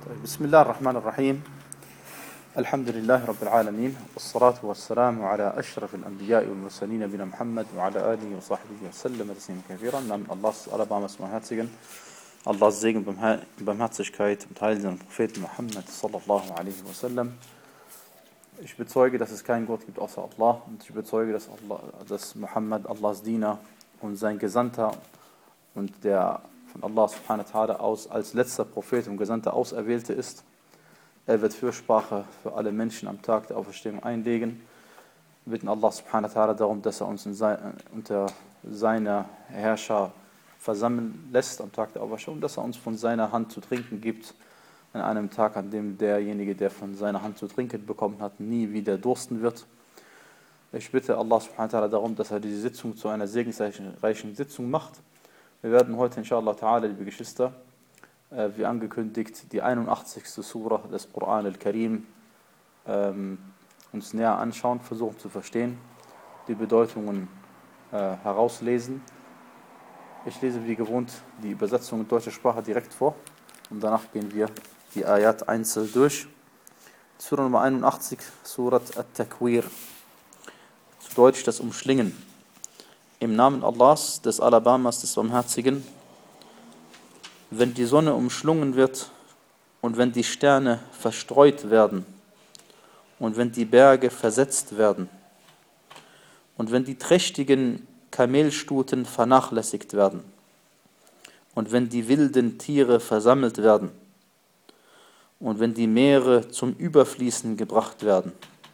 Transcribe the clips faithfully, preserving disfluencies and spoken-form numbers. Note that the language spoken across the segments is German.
بسم الله الرحمن الرحيم الحمد لله رب العالمين والصلاة والسلام على أشرف الأنبياء والمرسلين نبينا محمد وعلى آله وصحبه وسلم تسليما كثيرا. Im Namen Allahs allerbarmers Barmherzigen, Allahs Segen und Barmherzigkeit und Heil seines Propheten Muhammad sallallahu alaihi wasallam. Ich bezeuge, dass es keinen Gott gibt außer Allah, und ich bezeuge, dass, Allah, dass Muhammad Allahs Diener und sein Gesandter und der von Allah subhanahu wa ta'ala aus als letzter Prophet und Gesandter Auserwählte ist. Er wird Fürsprache für alle Menschen am Tag der Auferstehung einlegen. Wir bitten Allah subhanahu wa ta'ala darum, dass er uns in sein, unter seiner Herrscher versammeln lässt am Tag der Auferstehung, dass er uns von seiner Hand zu trinken gibt, an einem Tag, an dem derjenige, der von seiner Hand zu trinken bekommen hat, nie wieder dursten wird. Ich bitte Allah subhanahu wa ta'ala darum, dass er diese Sitzung zu einer segensreichen Sitzung macht. Wir werden heute, inshallah ta'ala, liebe Geschwister, äh, wie angekündigt, die einundachtzigste Surah des Quran al-Karim ähm, uns näher anschauen, versuchen zu verstehen, die Bedeutungen äh, herauslesen. Ich lese wie gewohnt die Übersetzung in deutscher Sprache direkt vor und danach gehen wir die Ayat einzeln durch. Surah Nummer einundachtzig, Surat at-Takwir, zu Deutsch das Umschlingen. Im Namen Allahs, des Allerbarmers, des Barmherzigen, wenn die Sonne umschlungen wird und wenn die Sterne verstreut werden und wenn die Berge versetzt werden und wenn die trächtigen Kamelstuten vernachlässigt werden und wenn die wilden Tiere versammelt werden und wenn die Meere zum Überfließen gebracht werden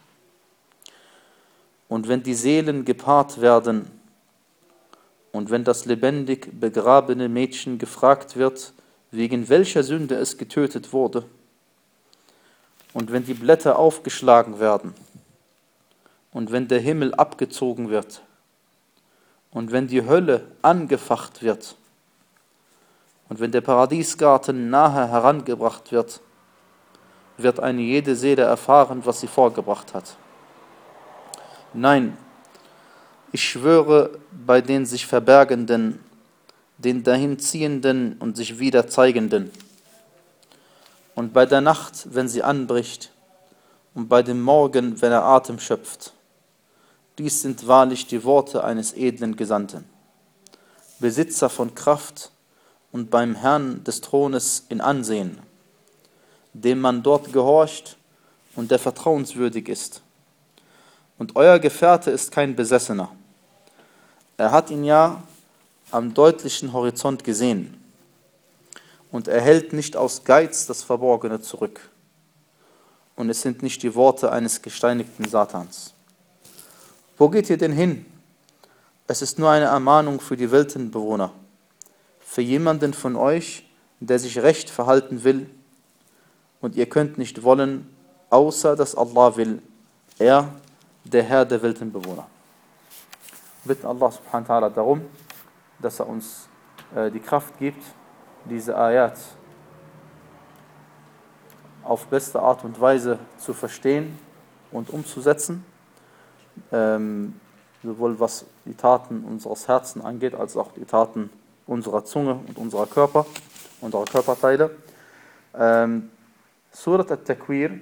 und wenn die Seelen gepaart werden und wenn das lebendig begrabene Mädchen gefragt wird, wegen welcher Sünde es getötet wurde, und wenn die Blätter aufgeschlagen werden, und wenn der Himmel abgezogen wird, und wenn die Hölle angefacht wird, und wenn der Paradiesgarten nahe herangebracht wird, wird eine jede Seele erfahren, was sie vorgebracht hat. Nein, ich schwöre bei den sich Verbergenden, den Dahinziehenden und sich wieder Zeigenden, und bei der Nacht, wenn sie anbricht, und bei dem Morgen, wenn er Atem schöpft. Dies sind wahrlich die Worte eines edlen Gesandten, Besitzer von Kraft und beim Herrn des Thrones in Ansehen, dem man dort gehorcht und der vertrauenswürdig ist. Und euer Gefährte ist kein Besessener. Er hat ihn ja am deutlichen Horizont gesehen und er hält nicht aus Geiz das Verborgene zurück. Und es sind nicht die Worte eines gesteinigten Satans. Wo geht ihr denn hin? Es ist nur eine Ermahnung für die Weltenbewohner, für jemanden von euch, der sich recht verhalten will, und ihr könnt nicht wollen, außer dass Allah will, er, der Herr der Weltenbewohner. Wir bitten Allah subhanahu wa ta'ala darum, dass er uns äh, die Kraft gibt, diese Ayat auf beste Art und Weise zu verstehen und umzusetzen, ähm, sowohl was die Taten unseres Herzens angeht, als auch die Taten unserer Zunge und unserer Körper, unserer Körperteile. Ähm, Surat at-Takwir,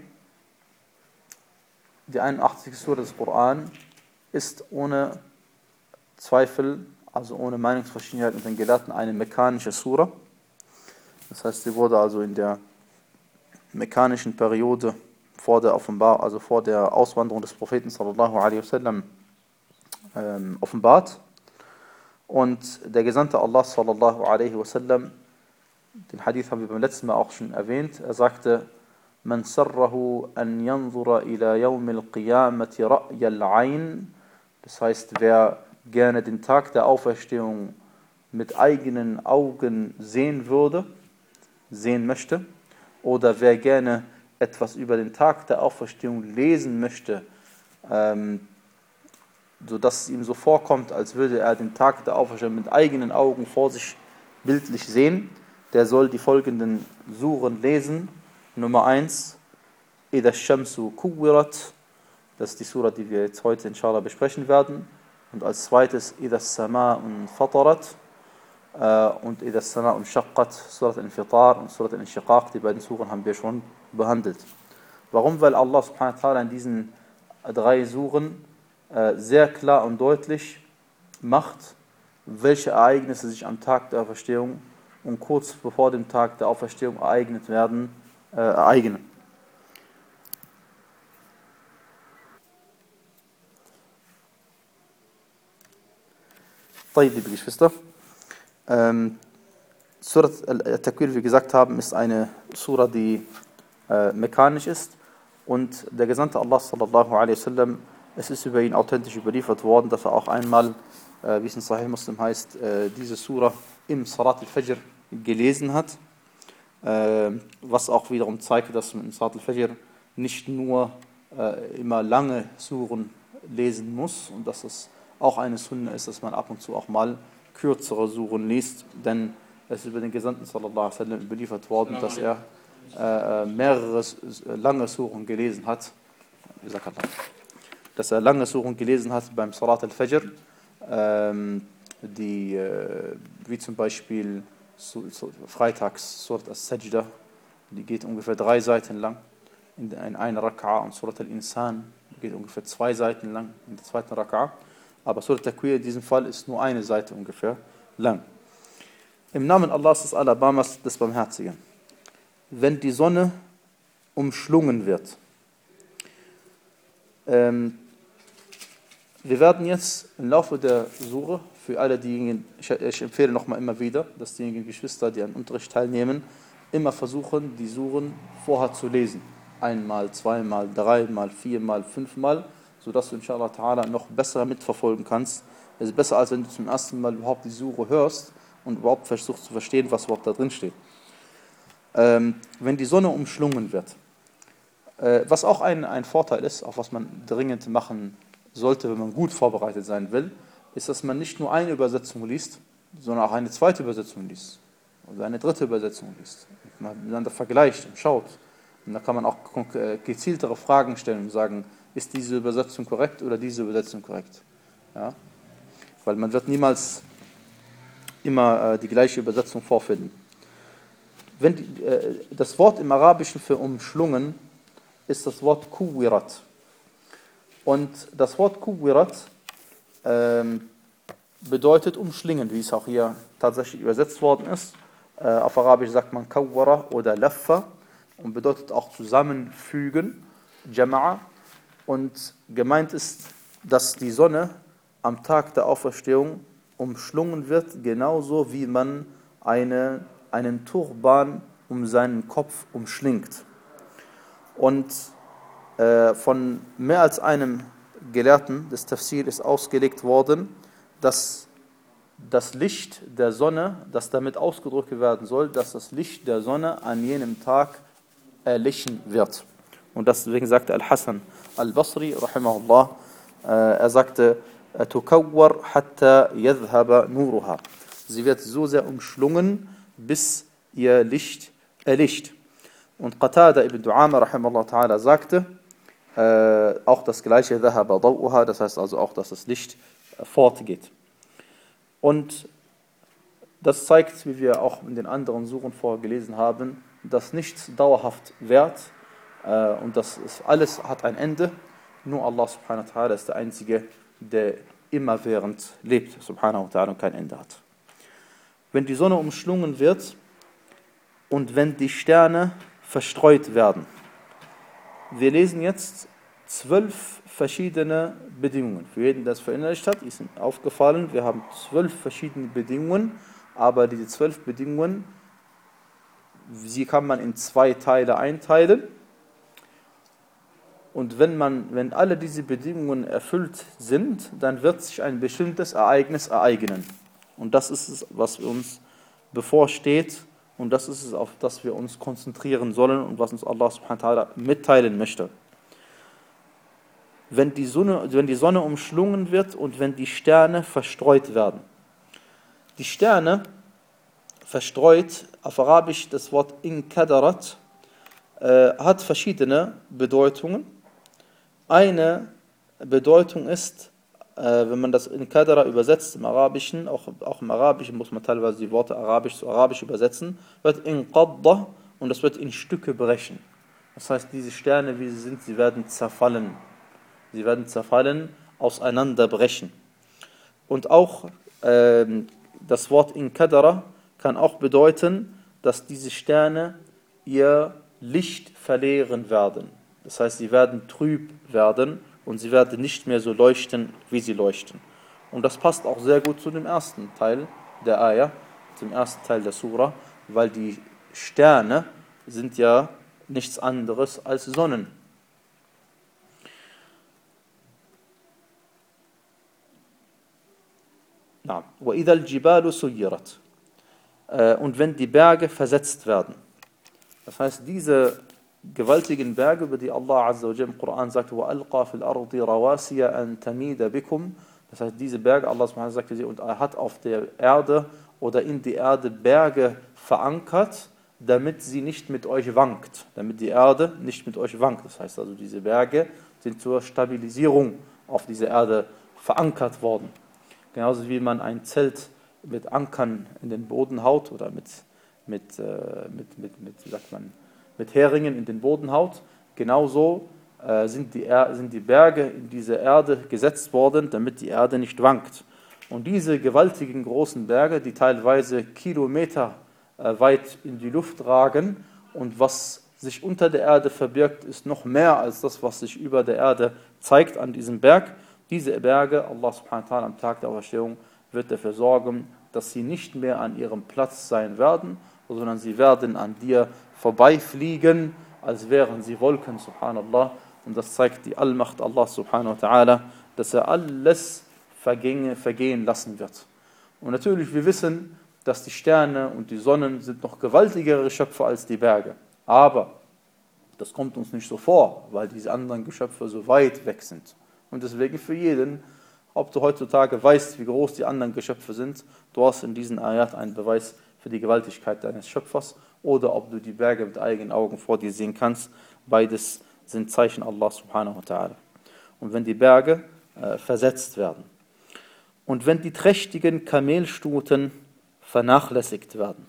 die einundachtzigste Surah des Koran, ist ohne Zweifel, also ohne Meinungsverschiedenheit mit den Gelehrten, eine mekkanische Surah. Das heißt, sie wurde also in der mekkanischen Periode vor der Offenbar, also vor der Auswanderung des Propheten sallallahu alaihi wasallam ähm, offenbart. Und der Gesandte Allah sallallahu alaihi wasallam, den Hadith haben wir beim letzten Mal auch schon erwähnt, er sagte: Man sarrahu an yanzura ila yawm al-qiyamati ra'ya al-ayn. Das heißt, wer gerne den Tag der Auferstehung mit eigenen Augen sehen würde, sehen möchte, oder wer gerne etwas über den Tag der Auferstehung lesen möchte, ähm, sodass es ihm so vorkommt, als würde er den Tag der Auferstehung mit eigenen Augen vor sich bildlich sehen, der soll die folgenden Suren lesen. Nummer eins, Idha Shamsu Kuwirat, das ist die Surah, die wir jetzt heute inshallah besprechen werden. Und als zweites, Idha Sama'un Fatarat. äh, und Idha as-Sama'u inshaqqat, Surat al-Infitar und Surat al-Inshiqaq, die beiden Suren haben wir schon behandelt. Warum? Weil Allah subhanahu wa ta'ala in diesen drei Suren äh, sehr klar und deutlich macht, welche Ereignisse sich am Tag der Auferstehung und kurz bevor dem Tag der Auferstehung ereignet werden, äh, ereignen. Liebe Geschwister, ähm, Surat al-Takwir, wie wir gesagt haben, ist eine Sura, die äh, mekanisch ist, und der Gesandte Allah sallallahu alaihi wasallam, es ist über ihn authentisch überliefert worden, dass er auch einmal, äh, wie es in Sahih Muslim heißt, äh, diese Sura im Salat al-Fajr gelesen hat, äh, was auch wiederum zeigt, dass man im Salat al-Fajr nicht nur äh, immer lange Suren lesen muss und dass es auch eine Sunna ist, dass man ab und zu auch mal kürzere Suren liest, denn es ist über den Gesandten sallallahu alaihi wasallam überliefert worden, dass er äh, mehrere lange Suren gelesen hat, dass er lange Suren gelesen hat beim Salat al-Fajr, ähm, die, äh, wie zum Beispiel so, so, freitags Surat al-Sajda, die geht ungefähr drei Seiten lang in, in einer Raka'a, und Surat al-Insan geht ungefähr zwei Seiten lang in der zweiten Raka'a. Aber Surat al-Takwir in diesem Fall ist nur eine Seite ungefähr lang. Im Namen Allahs des Alabamas, des Barmherzigen. Wenn die Sonne umschlungen wird. Ähm, wir werden jetzt im Laufe der Sure, für alle diejenigen, ich, ich empfehle nochmal immer wieder, dass diejenigen Geschwister, die an Unterricht teilnehmen, immer versuchen, die Suren vorher zu lesen. Einmal, zweimal, dreimal, viermal, fünfmal, sodass du inshallah ta'ala noch besser mitverfolgen kannst. Es ist besser, als wenn du zum ersten Mal überhaupt die Sure hörst und überhaupt versuchst zu verstehen, was überhaupt da drin steht. Ähm, wenn die Sonne umschlungen wird, äh, was auch ein, ein Vorteil ist, auch was man dringend machen sollte, wenn man gut vorbereitet sein will, ist, dass man nicht nur eine Übersetzung liest, sondern auch eine zweite Übersetzung liest oder eine dritte Übersetzung liest. Man miteinander vergleicht und schaut. Und da kann man auch gezieltere Fragen stellen und sagen, ist diese Übersetzung korrekt oder diese Übersetzung korrekt? Ja? Weil man wird niemals immer äh, die gleiche Übersetzung vorfinden. Wenn die, äh, das Wort im Arabischen für umschlungen ist das Wort kuwirat. Und das Wort kuwirat ähm, bedeutet umschlingen, wie es auch hier tatsächlich übersetzt worden ist. Äh, auf Arabisch sagt man kawwara oder laffa und bedeutet auch zusammenfügen, jama'a. Und gemeint ist, dass die Sonne am Tag der Auferstehung umschlungen wird, genauso wie man eine, einen Turban um seinen Kopf umschlingt. Und äh, von mehr als einem Gelehrten des Tafsir ist ausgelegt worden, dass das Licht der Sonne, das damit ausgedrückt werden soll, dass das Licht der Sonne an jenem Tag erlichen wird. Und deswegen sagte Al-Hasan Al-Basri, rahimahullah, äh, er sagte, tukawwar hatta yadhhaba nuruha. Sie wird so sehr umschlungen, bis ihr Licht erlischt. Und Qatada ibn Du'ama, rahimahullah ta'ala, sagte, äh, auch das gleiche, dhahaba daw'uha, das heißt also auch, dass das Licht äh, fortgeht. Und das zeigt, wie wir auch in den anderen Suren vorher gelesen haben, dass nichts dauerhaft währt, äh, und das ist, alles hat ein Ende. Nur Allah subhanahu wa ta'ala ist der Einzige, der immerwährend lebt, subhanahu wa ta'ala, und kein Ende hat. Wenn die Sonne umschlungen wird und wenn die Sterne verstreut werden. Wir lesen jetzt zwölf verschiedene Bedingungen. Für jeden, der es verinnerlicht hat, ist aufgefallen, wir haben zwölf verschiedene Bedingungen, aber diese zwölf Bedingungen, sie kann man in zwei Teile einteilen. Und wenn man, wenn alle diese Bedingungen erfüllt sind, dann wird sich ein bestimmtes Ereignis ereignen. Und das ist es, was uns bevorsteht, und das ist es, auf das wir uns konzentrieren sollen und was uns Allah subhanahu wa ta'ala mitteilen möchte. Wenn die Sonne, wenn die Sonne umschlungen wird und wenn die Sterne verstreut werden. Die Sterne verstreut, auf Arabisch das Wort inkadarat, äh, hat verschiedene Bedeutungen. Eine Bedeutung ist äh, wenn man das in Kadara übersetzt im Arabischen, auch, auch im Arabischen muss man teilweise die Worte Arabisch zu Arabisch übersetzen, wird in Qadda und das wird in Stücke brechen. Das heißt, diese Sterne, wie sie sind, sie werden zerfallen. Sie werden zerfallen, auseinanderbrechen. Und auch äh, das Wort in Kadara kann auch bedeuten, dass diese Sterne ihr Licht verlieren werden. Das heißt, sie werden trüb werden und sie werden nicht mehr so leuchten, wie sie leuchten. Und das passt auch sehr gut zu dem ersten Teil der Ayah, zum ersten Teil der Surah, weil die Sterne sind ja nichts anderes als Sonnen. وَإِذَا الْجِبَالُ سُيِّرَتْ Und wenn die Berge versetzt werden. Das heißt, diese gewaltigen Berge, über die Allah Azza wa Jalla im Koran sagt, وَأَلْقَى فِي الْأَرْضِ رَوَاسِيَ أَن تَمِيدَ بِكُمْ. Das heißt, diese Berge, Allah subhanahu wa ta'ala sagte sie, und er hat auf der Erde oder in die Erde Berge verankert, damit sie nicht mit euch wankt, damit die Erde nicht mit euch wankt. Das heißt also, diese Berge sind zur Stabilisierung auf dieser Erde verankert worden. Genauso wie man ein Zelt mit Ankern in den Boden haut oder mit, mit, äh, mit, mit, mit, wie sagt man, mit Heringen in den Boden haut. Genauso äh, sind, die er sind die Berge in diese Erde gesetzt worden, damit die Erde nicht wankt. Und diese gewaltigen großen Berge, die teilweise Kilometer äh, weit in die Luft ragen und was sich unter der Erde verbirgt, ist noch mehr als das, was sich über der Erde zeigt an diesem Berg. Diese Berge, Allah subhanahu wa ta'ala am Tag der Auferstehung, wird dafür sorgen, dass sie nicht mehr an ihrem Platz sein werden, sondern sie werden an dir vorbeifliegen, als wären sie Wolken, subhanallah. Und das zeigt die Allmacht Allah subhanahu wa ta'ala, dass er alles vergehen, vergehen lassen wird. Und natürlich, wir wissen, dass die Sterne und die Sonnen sind noch gewaltigere Geschöpfe als die Berge. Aber das kommt uns nicht so vor, weil diese anderen Geschöpfe so weit weg sind. Und deswegen für jeden, ob du heutzutage weißt, wie groß die anderen Geschöpfe sind, du hast in diesen Ayat einen Beweis für die Gewaltigkeit deines Schöpfers, oder ob du die Berge mit eigenen Augen vor dir sehen kannst. Beides sind Zeichen Allah subhanahu wa ta'ala. Und wenn die Berge äh, versetzt werden und wenn die trächtigen Kamelstuten vernachlässigt werden.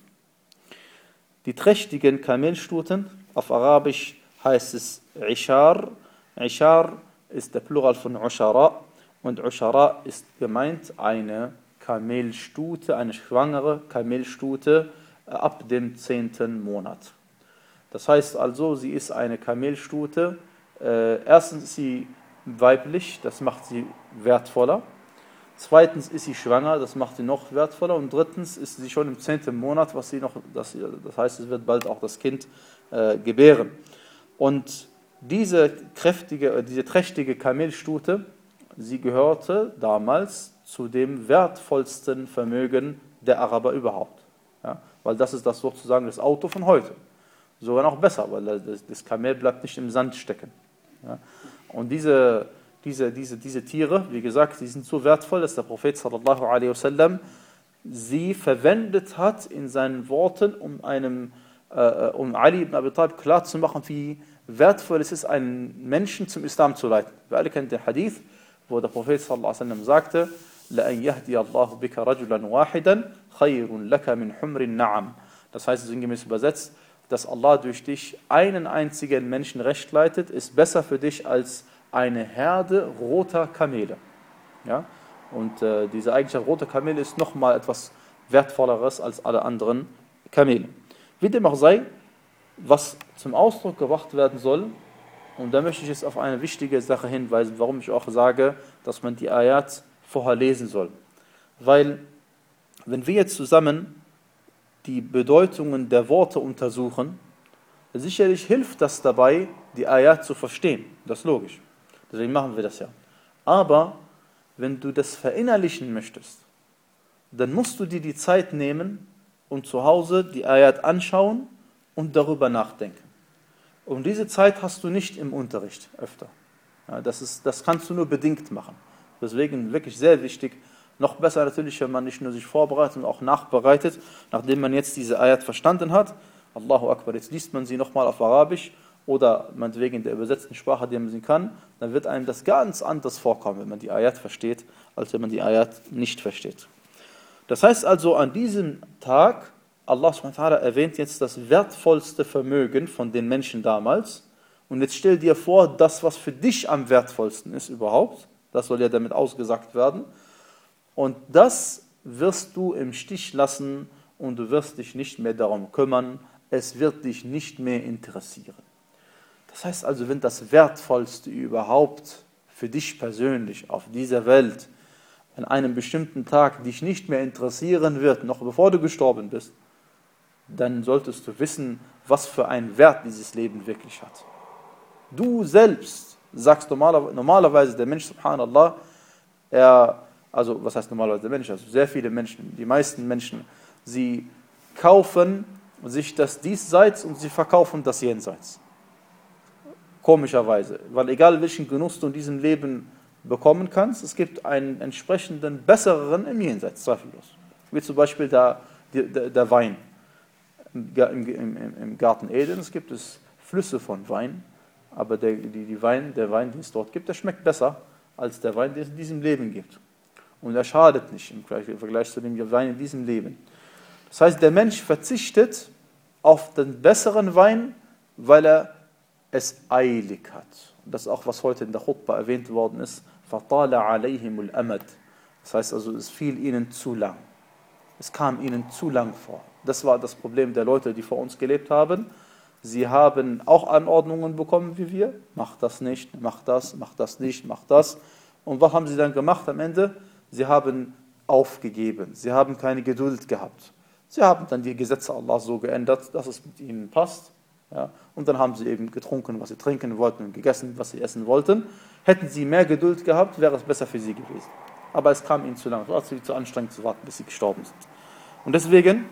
Die trächtigen Kamelstuten, auf Arabisch heißt es Ishar. Ishar ist der Plural von Ushara und Ushara ist gemeint eine Kamelstute, eine schwangere Kamelstute ab dem zehnten Monat. Das heißt also, sie ist eine Kamelstute. Äh, erstens ist sie weiblich, das macht sie wertvoller. Zweitens ist sie schwanger, das macht sie noch wertvoller. Und drittens ist sie schon im zehnten Monat, was sie noch, das, das heißt, es wird bald auch das Kind äh, gebären. Und diese kräftige, diese trächtige Kamelstute, sie gehörte damals zu dem wertvollsten Vermögen der Araber überhaupt. Ja, weil das ist das sozusagen das Auto von heute. Sogar noch besser, weil das, das Kamel bleibt nicht im Sand stecken. Ja, und diese, diese, diese, diese Tiere, wie gesagt, die sind so wertvoll, dass der Prophet sallallahu alaihi wasallam sie verwendet hat in seinen Worten, um, einem, äh, um Ali ibn Abi Talib klarzumachen, wie wertvoll es ist, einen Menschen zum Islam zu leiten. Wir alle kennen den Hadith, wo der Prophet sallallahu alaihi wasallam sagte, لَأَنْ يَهْدِيَ اللَّهُ بِكَ رَجُلًا وَاحِدًا خَيْرٌ لَكَ مِنْ حُمْرِ النَّعَمِ. Das heißt, sinngemäß übersetzt, dass Allah durch dich einen einzigen Menschen recht leitet, ist besser für dich als eine Herde roter Kamele. Ja? Und äh, diese Eigenschaft roter Kamele ist nochmal etwas wertvolleres als alle anderen Kamele. Wie dem auch sei, was zum Ausdruck gebracht werden soll, und da möchte ich jetzt auf eine wichtige Sache hinweisen, warum ich auch sage, dass man die Ayat vorher lesen soll. Weil, wenn wir jetzt zusammen die Bedeutungen der Worte untersuchen, sicherlich hilft das dabei, die Ayat zu verstehen. Das ist logisch. Deswegen machen wir das ja. Aber wenn du das verinnerlichen möchtest, dann musst du dir die Zeit nehmen und zu Hause die Ayat anschauen und darüber nachdenken. Und diese Zeit hast du nicht im Unterricht öfter. Ja, das ist, das kannst du nur bedingt machen. Deswegen wirklich sehr wichtig, noch besser natürlich, wenn man nicht nur sich vorbereitet und auch nachbereitet, nachdem man jetzt diese Ayat verstanden hat. Allahu Akbar, jetzt liest man sie nochmal auf Arabisch oder meinetwegen in der übersetzten Sprache, die man sehen kann, dann wird einem das ganz anders vorkommen, wenn man die Ayat versteht, als wenn man die Ayat nicht versteht. Das heißt also, an diesem Tag, Allah subhanahu wa ta'ala erwähnt jetzt das wertvollste Vermögen von den Menschen damals. Und jetzt stell dir vor, das, was für dich am wertvollsten ist überhaupt, das soll ja damit ausgesagt werden. Und das wirst du im Stich lassen und du wirst dich nicht mehr darum kümmern. Es wird dich nicht mehr interessieren. Das heißt also, wenn das Wertvollste überhaupt für dich persönlich auf dieser Welt an einem bestimmten Tag dich nicht mehr interessieren wird, noch bevor du gestorben bist, dann solltest du wissen, was für einen Wert dieses Leben wirklich hat. Du selbst sagst normalerweise, normalerweise der Mensch, subhanallah, er, also was heißt normalerweise der Mensch, also sehr viele Menschen, die meisten Menschen, sie kaufen sich das Diesseits und sie verkaufen das Jenseits. Komischerweise, weil egal welchen Genuss du in diesem Leben bekommen kannst, es gibt einen entsprechenden besseren im Jenseits, zweifellos. Wie zum Beispiel der, der, der Wein. Im, im, Im Garten Edens gibt es Flüsse von Wein, aber der, die, die Wein, der Wein, den es dort gibt, der schmeckt besser als der Wein, den es in diesem Leben gibt. Und er schadet nicht im Vergleich zu dem Wein in diesem Leben. Das heißt, der Mensch verzichtet auf den besseren Wein, weil er es eilig hat. Und das ist auch, was heute in der Khutbah erwähnt worden ist. فَطَالَ عَلَيْهِمُ الْأَمَدِ. Das heißt also, es fiel ihnen zu lang. Es kam ihnen zu lang vor. Das war das Problem der Leute, die vor uns gelebt haben. Sie haben auch Anordnungen bekommen wie wir. Mach das nicht, mach das, mach das nicht, mach das. Und was haben sie dann gemacht am Ende? Sie haben aufgegeben. Sie haben keine Geduld gehabt. Sie haben dann die Gesetze Allah so geändert, dass es mit ihnen passt. Ja, und dann haben sie eben getrunken, was sie trinken wollten und gegessen, was sie essen wollten. Hätten sie mehr Geduld gehabt, wäre es besser für sie gewesen. Aber es kam ihnen zu lang, es war zu anstrengend zu warten, bis sie gestorben sind. Und deswegen,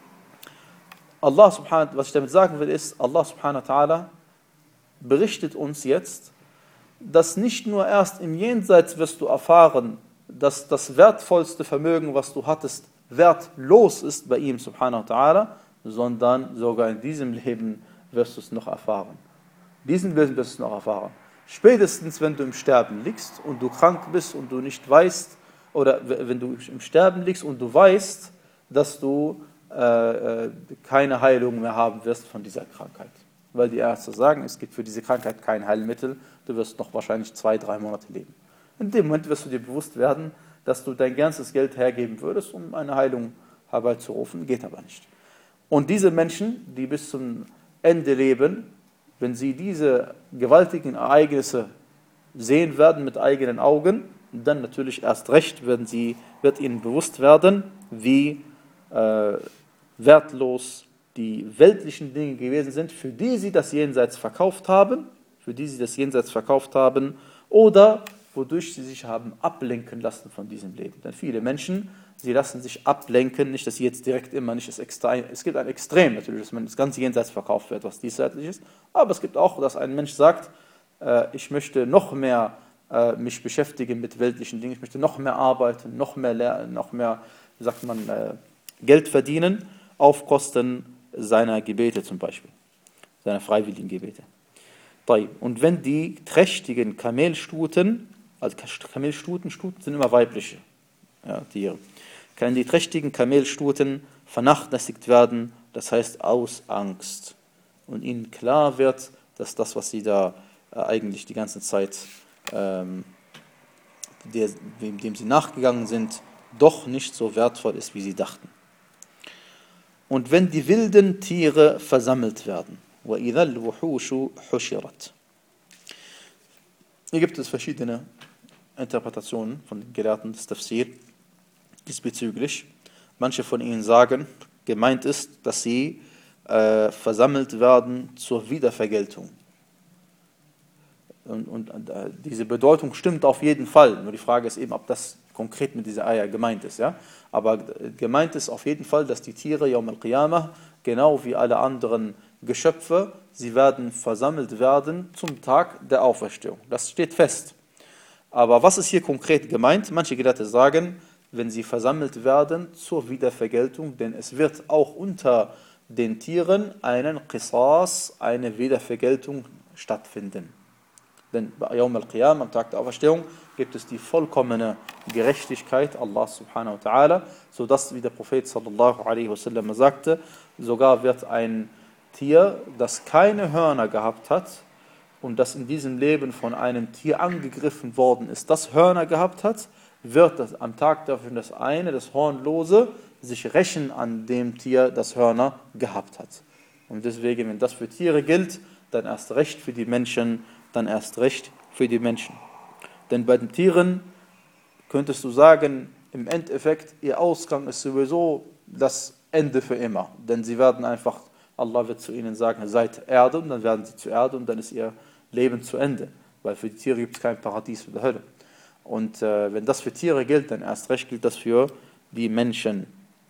Allah subhanahu, was ich damit sagen will, ist, Allah subhanahu wa ta'ala berichtet uns jetzt, dass nicht nur erst im Jenseits wirst du erfahren, dass das wertvollste Vermögen, was du hattest, wertlos ist bei ihm subhanahu wa ta'ala, sondern sogar in diesem Leben wirst du es noch erfahren. Diesen Leben wirst du es noch erfahren. Spätestens, wenn du im Sterben liegst und du krank bist und du nicht weißt, oder wenn du im Sterben liegst und du weißt, dass du äh, keine Heilung mehr haben wirst von dieser Krankheit. Weil die Ärzte sagen, es gibt für diese Krankheit kein Heilmittel, du wirst noch wahrscheinlich zwei, drei Monate leben. In dem Moment wirst du dir bewusst werden, dass du dein ganzes Geld hergeben würdest, um eine Heilung herbeizurufen, geht aber nicht. Und diese Menschen, die bis zum Ende leben, wenn sie diese gewaltigen Ereignisse sehen werden mit eigenen Augen, dann natürlich erst recht werden sie, wird ihnen bewusst werden, wie äh, wertlos die weltlichen Dinge gewesen sind, für die sie das Jenseits verkauft haben, für die sie das Jenseits verkauft haben, oder wodurch sie sich haben ablenken lassen von diesem Leben. Denn viele Menschen, sie lassen sich ablenken, nicht, dass sie jetzt direkt immer nicht das Extrem, es gibt ein Extrem natürlich, dass man das ganze Jenseits verkauft wird, was diesseitlich ist, aber es gibt auch, dass ein Mensch sagt, äh, ich möchte noch mehr äh, mich beschäftigen mit weltlichen Dingen, ich möchte noch mehr arbeiten, noch mehr lernen, noch mehr, wie sagt man, äh, Geld verdienen, auf Kosten seiner Gebete zum Beispiel, seiner freiwilligen Gebete. Und wenn die trächtigen Kamelstuten, also Kamelstuten, Stuten sind immer weibliche ja, Tiere, können die trächtigen Kamelstuten vernachlässigt werden, das heißt aus Angst. Und ihnen klar wird, dass das, was sie da äh, eigentlich die ganze Zeit, ähm, der, dem sie nachgegangen sind, doch nicht so wertvoll ist, wie sie dachten. Und wenn die wilden Tiere versammelt werden, وَإِذَا الْوُحُوشُ حُشِرَتْ. Hier gibt es verschiedene Interpretationen von den Gelehrten des Tafsir diesbezüglich. Manche von ihnen sagen, gemeint ist, dass sie äh, versammelt werden zur Wiedervergeltung. Und, und äh, diese Bedeutung stimmt auf jeden Fall. Nur die Frage ist eben, ob das konkret mit dieser Ayah gemeint ist. Ja? Aber gemeint ist auf jeden Fall, dass die Tiere Yawm al-Qiyamah, genau wie alle anderen Geschöpfe, sie werden versammelt werden zum Tag der Auferstehung. Das steht fest. Aber was ist hier konkret gemeint? Manche Gelehrte sagen, wenn sie versammelt werden zur Wiedervergeltung, denn es wird auch unter den Tieren einen Qisas, eine Wiedervergeltung stattfinden. Denn bei Yawm al-Qiyam, am Tag der Auferstehung, gibt es die vollkommene Gerechtigkeit Allah subhanahu wa ta'ala, sodass, wie der Prophet sallallahu alaihi wasallam sagte, sogar wird ein Tier, das keine Hörner gehabt hat und das in diesem Leben von einem Tier angegriffen worden ist, das Hörner gehabt hat, wird das am Tag dafür das eine, das Hornlose, sich rächen an dem Tier, das Hörner gehabt hat. Und deswegen, wenn das für Tiere gilt, dann erst recht für die Menschen, dann erst recht für die Menschen. Denn bei den Tieren könntest du sagen, im Endeffekt, ihr Ausgang ist sowieso das Ende für immer. Denn sie werden einfach, Allah wird zu ihnen sagen, seid Erde, und dann werden sie zu Erde und dann ist ihr Leben zu Ende. Weil für die Tiere gibt es kein Paradies oder Hölle. Und äh, wenn das für Tiere gilt, dann erst recht gilt das für die Menschen.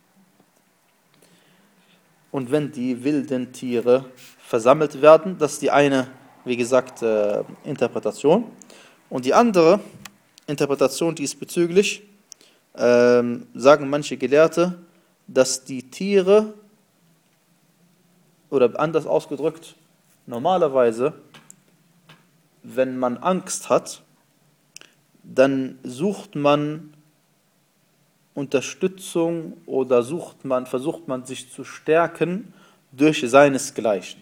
Und wenn die wilden Tiere versammelt werden, das ist die eine, wie gesagt, äh, Interpretation. Und die andere Interpretation diesbezüglich, äh, sagen manche Gelehrte, dass die Tiere, oder anders ausgedrückt, normalerweise, wenn man Angst hat, dann sucht man Unterstützung oder sucht man, versucht man sich zu stärken durch seinesgleichen.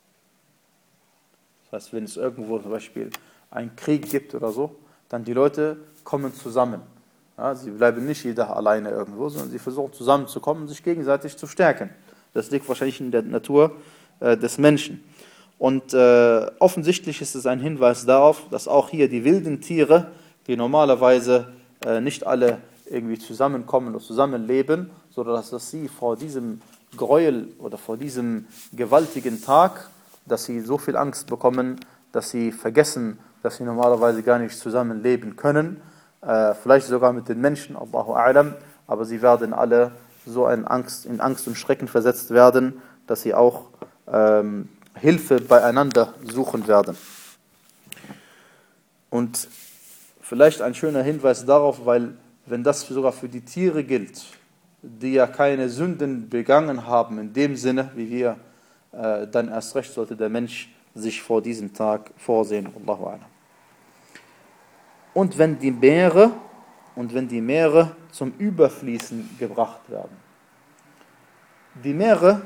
Das heißt, wenn es irgendwo zum Beispiel einen Krieg gibt oder so, dann die Leute kommen zusammen. Ja, sie bleiben nicht jeder alleine irgendwo, sondern sie versuchen zusammenzukommen und sich gegenseitig zu stärken. Das liegt wahrscheinlich in der Natur äh, des Menschen. Und äh, offensichtlich ist es ein Hinweis darauf, dass auch hier die wilden Tiere, die normalerweise äh, nicht alle irgendwie zusammenkommen oder zusammenleben, sodass dass sie vor diesem Gräuel oder vor diesem gewaltigen Tag, dass sie so viel Angst bekommen, dass sie vergessen, dass sie normalerweise gar nicht zusammenleben können, äh, vielleicht sogar mit den Menschen, Allahu a'lam, aber sie werden alle so in Angst, in Angst und Schrecken versetzt werden, dass sie auch ähm, Hilfe beieinander suchen werden. Und vielleicht ein schöner Hinweis darauf, weil wenn das sogar für die Tiere gilt, die ja keine Sünden begangen haben, in dem Sinne, wie wir, äh, dann erst recht sollte der Mensch sich vor diesem Tag vorsehen. Allahu a'lam. Und wenn die Meere und wenn die Meere zum Überfließen gebracht werden. Die Meere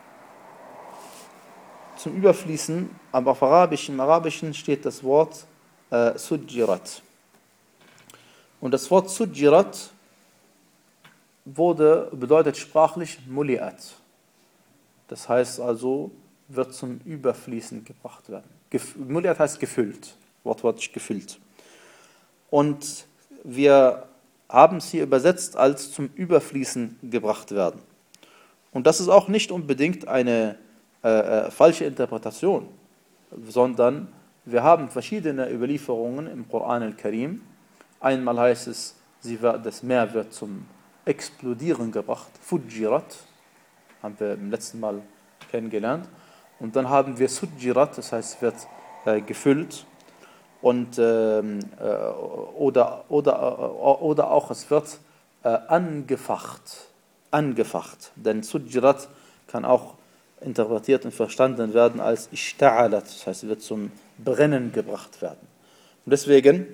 zum Überfließen, aber auf Arabisch, im Arabischen steht das Wort äh, Sujjirat. Und das Wort Sujjirat wurde, bedeutet sprachlich Muliat. Das heißt also, wird zum Überfließen gebracht werden. Gef- Muliat heißt gefüllt, wortwörtlich gefüllt. Und wir haben es hier übersetzt als zum Überfließen gebracht werden. Und das ist auch nicht unbedingt eine äh, äh, falsche Interpretation, sondern wir haben verschiedene Überlieferungen im Koran al-Karim. Einmal heißt es, sie wird, das Meer wird zum Explodieren gebracht, Fujirat, haben wir im letzten Mal kennengelernt. Und dann haben wir Sujjirat, das heißt, es wird äh, gefüllt. Und, ähm, äh, oder, oder, äh, oder auch es wird äh, angefacht, angefacht. Denn Sujjirat kann auch interpretiert und verstanden werden als Ishta'alat, das heißt, es wird zum Brennen gebracht werden. Und deswegen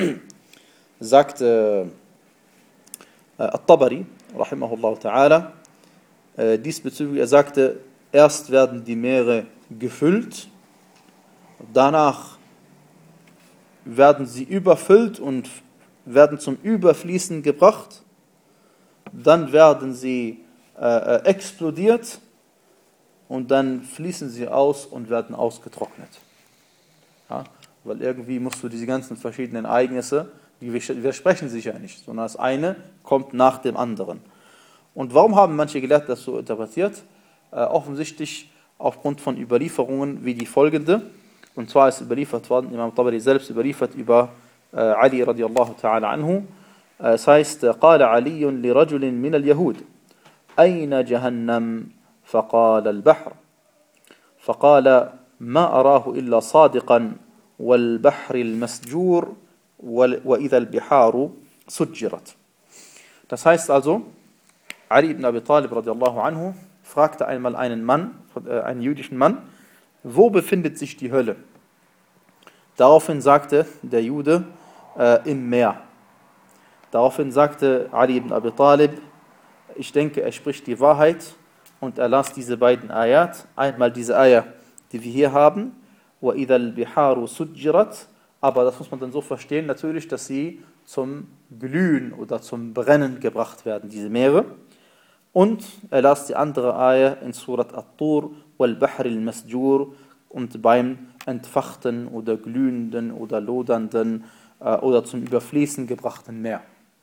sagte äh, At-Tabari, rahimahullah ta'ala, äh, diesbezüglich, er sagte, erst werden die Meere gefüllt, danach werden sie überfüllt und werden zum Überfließen gebracht, dann werden sie äh, explodiert und dann fließen sie aus und werden ausgetrocknet. Ja? Weil irgendwie musst du diese ganzen verschiedenen Ereignisse, die widersprechen sich ja nicht, sondern das eine kommt nach dem anderen. Und warum haben manche Gelehrte das so interpretiert? Äh, offensichtlich aufgrund von Überlieferungen wie die folgende. Und zwar ist überliefert worden, Imam Tabari selbst überliefert über äh, Ali radiallahu ta'ala anhu. Äh, es heißt, قال علي لرجل من اليهود أين جهنم فقال البحر فقال ما أراه إلا صادقا والبحر المسجور وإذا البحار سجرت. Das heißt also, Ali ibn Abi Talib radiallahu anhu fragte einmal einen Mann, äh, einen jüdischen Mann, wo befindet sich die Hölle? Daraufhin sagte der Jude, äh, im Meer. Daraufhin sagte Ali ibn Abi Talib, ich denke, er spricht die Wahrheit, und er las diese beiden Ayat. Einmal diese Ayah, die wir hier haben, وَإِذَا الْبِحَارُ سُجِّرَتْ, aber das muss man dann so verstehen, natürlich, dass sie zum Glühen oder zum Brennen gebracht werden, diese Meere. Und er las die andere Ayah in Surat At-Tur, وَالْبَحْرِ الْمَسْجُورِ, und beim entfachten oder glühenden oder lodernden äh, oder zum Überfließen gebrachten Meer.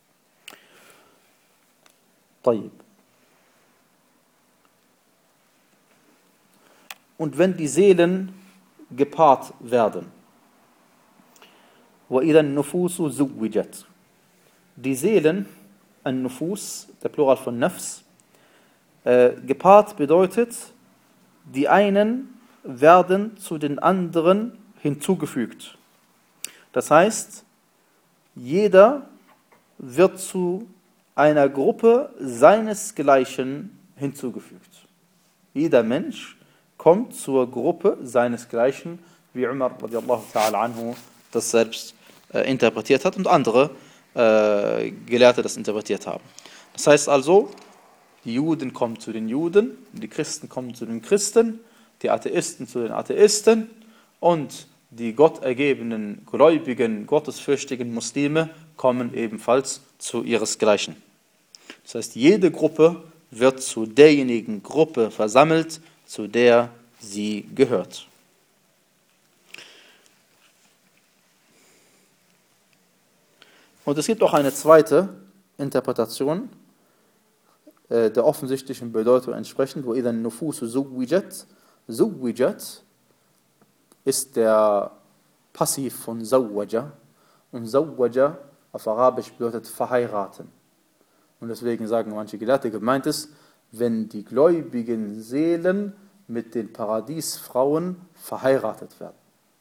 طيب. Und wenn die Seelen gepaart werden, وَإِذَا النُّفُوسُ زُوِّجَتْ, die Seelen, ein Nufus, der Plural von Nafs, äh, gepaart bedeutet, die einen werden zu den anderen hinzugefügt. Das heißt, jeder wird zu einer Gruppe seinesgleichen hinzugefügt. Jeder Mensch kommt zur Gruppe seinesgleichen, wie Umar radiallahu ta'ala anhu das selbst äh, interpretiert hat und andere äh, Gelehrte das interpretiert haben. Das heißt also, die Juden kommen zu den Juden, die Christen kommen zu den Christen, die Atheisten zu den Atheisten und die gottergebenen, gläubigen, gottesfürchtigen Muslime kommen ebenfalls zu ihresgleichen. Das heißt, jede Gruppe wird zu derjenigen Gruppe versammelt, zu der sie gehört. Und es gibt auch eine zweite Interpretation, äh, der offensichtlichen Bedeutung entsprechend, wo إِذَا النُّفُوسُ زُوِّجَتْ. Zuwijat ist der Passiv von Zawwaja, und Zawwaja auf Arabisch bedeutet verheiraten. Und deswegen sagen manche Gelehrte, gemeint ist, wenn die gläubigen Seelen mit den Paradiesfrauen verheiratet werden.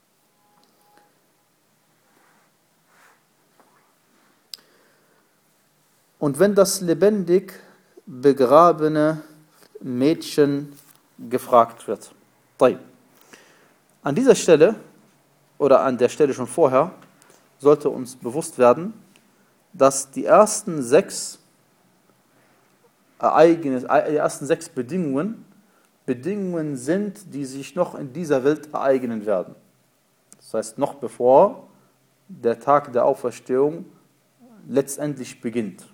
Und wenn das lebendig begrabene Mädchen gefragt wird. An dieser Stelle oder an der Stelle schon vorher sollte uns bewusst werden, dass die ersten sechs Ereignisse, die ersten sechs Bedingungen Bedingungen sind, die sich noch in dieser Welt ereignen werden. Das heißt, noch bevor der Tag der Auferstehung letztendlich beginnt.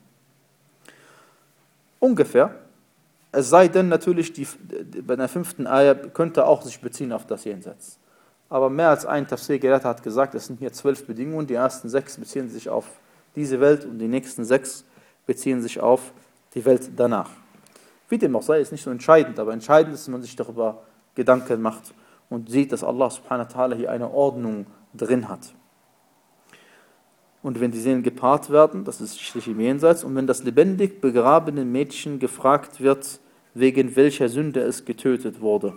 Ungefähr. Es sei denn natürlich, die, bei der fünften Ayah könnte auch sich beziehen auf das Jenseits. Aber mehr als ein Tafsir-Gelehrter hat gesagt, es sind hier zwölf Bedingungen. Die ersten sechs beziehen sich auf diese Welt und die nächsten sechs beziehen sich auf die Welt danach. Wie dem auch sei, ist nicht so entscheidend, aber entscheidend ist, dass man sich darüber Gedanken macht und sieht, dass Allah subhanahu wa ta'ala hier eine Ordnung drin hat. Und wenn die Seelen gepaart werden, das ist schließlich im Jenseits, und wenn das lebendig begrabene Mädchen gefragt wird, wegen welcher Sünde es getötet wurde.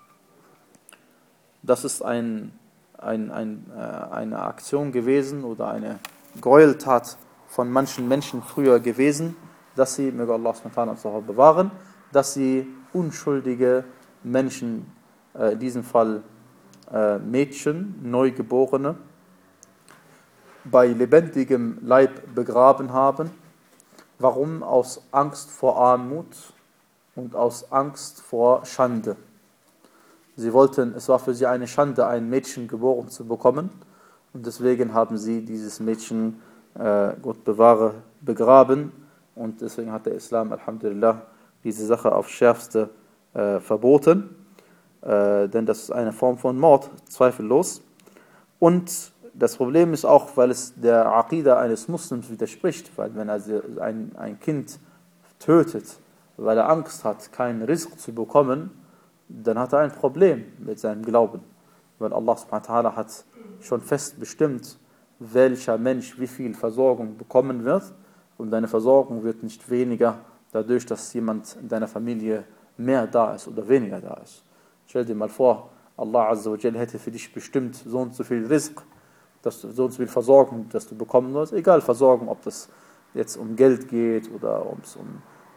Das ist ein, ein, ein, äh, eine Aktion gewesen oder eine Gräueltat von manchen Menschen früher gewesen, dass sie, möge Allah subhanahu wa ta'ala bewahren, dass sie unschuldige Menschen, äh, in diesem Fall äh, Mädchen, Neugeborene, bei lebendigem Leib begraben haben. Warum? Aus Angst vor Armut und aus Angst vor Schande. Sie wollten, es war für sie eine Schande, ein Mädchen geboren zu bekommen, und deswegen haben sie dieses Mädchen, äh, Gott bewahre, begraben, und deswegen hat der Islam, Alhamdulillah, diese Sache aufs Schärfste äh, verboten, äh, denn das ist eine Form von Mord, zweifellos. Und das Problem ist auch, weil es der Aqidah eines Muslims widerspricht, weil wenn er ein, ein Kind tötet, weil er Angst hat, keinen Rizq zu bekommen, dann hat er ein Problem mit seinem Glauben. Weil Allah subhanahu wa ta'ala hat schon fest bestimmt, welcher Mensch wie viel Versorgung bekommen wird, und deine Versorgung wird nicht weniger dadurch, dass jemand in deiner Familie mehr da ist oder weniger da ist. Stell dir mal vor, Allah azza wa jalla hätte für dich bestimmt so und so viel Rizq, dass du so und so viel Versorgung, dass du bekommen wirst, egal Versorgung, ob das jetzt um Geld geht oder ob es um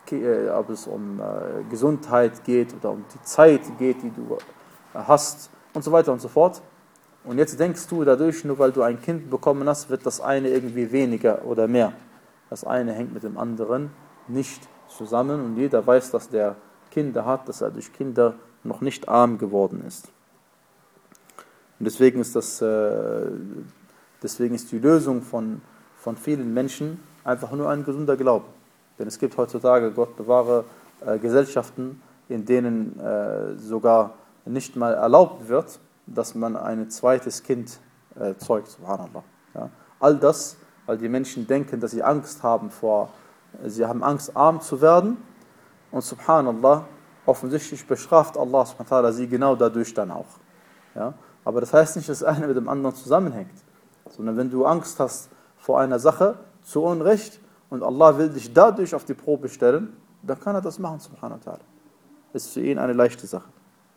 ob es um äh, Gesundheit geht oder um die Zeit geht, die du äh, hast und so weiter und so fort. Und jetzt denkst du dadurch, nur weil du ein Kind bekommen hast, wird das eine irgendwie weniger oder mehr. Das eine hängt mit dem anderen nicht zusammen und jeder weiß, dass der Kinder hat, dass er durch Kinder noch nicht arm geworden ist. Und deswegen ist das, äh, deswegen ist die Lösung von, von vielen Menschen einfach nur ein gesunder Glaube. Denn es gibt heutzutage, Gott bewahre, äh, Gesellschaften, in denen äh, sogar nicht mal erlaubt wird, dass man ein zweites Kind äh, zeugt, subhanallah. Ja. All das, weil die Menschen denken, dass sie Angst haben vor, sie haben Angst, arm zu werden. Und subhanallah, offensichtlich bestraft Allah subhanahu wa ta'ala sie genau dadurch dann auch. Ja. Aber das heißt nicht, dass das eine mit dem anderen zusammenhängt. Sondern wenn du Angst hast vor einer Sache, zu Unrecht, und Allah will dich dadurch auf die Probe stellen, dann kann er das machen, subhanahu wa ta'ala. Ist für ihn eine leichte Sache.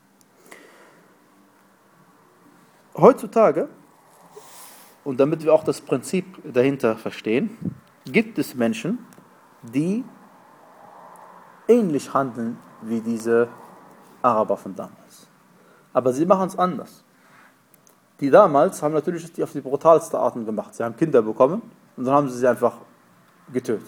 Heutzutage, und damit wir auch das Prinzip dahinter verstehen, gibt es Menschen, die ähnlich handeln wie diese Araber von damals. Aber sie machen es anders. Die damals haben natürlich die auf die brutalste Arten gemacht. Sie haben Kinder bekommen und dann haben sie sie einfach getötet.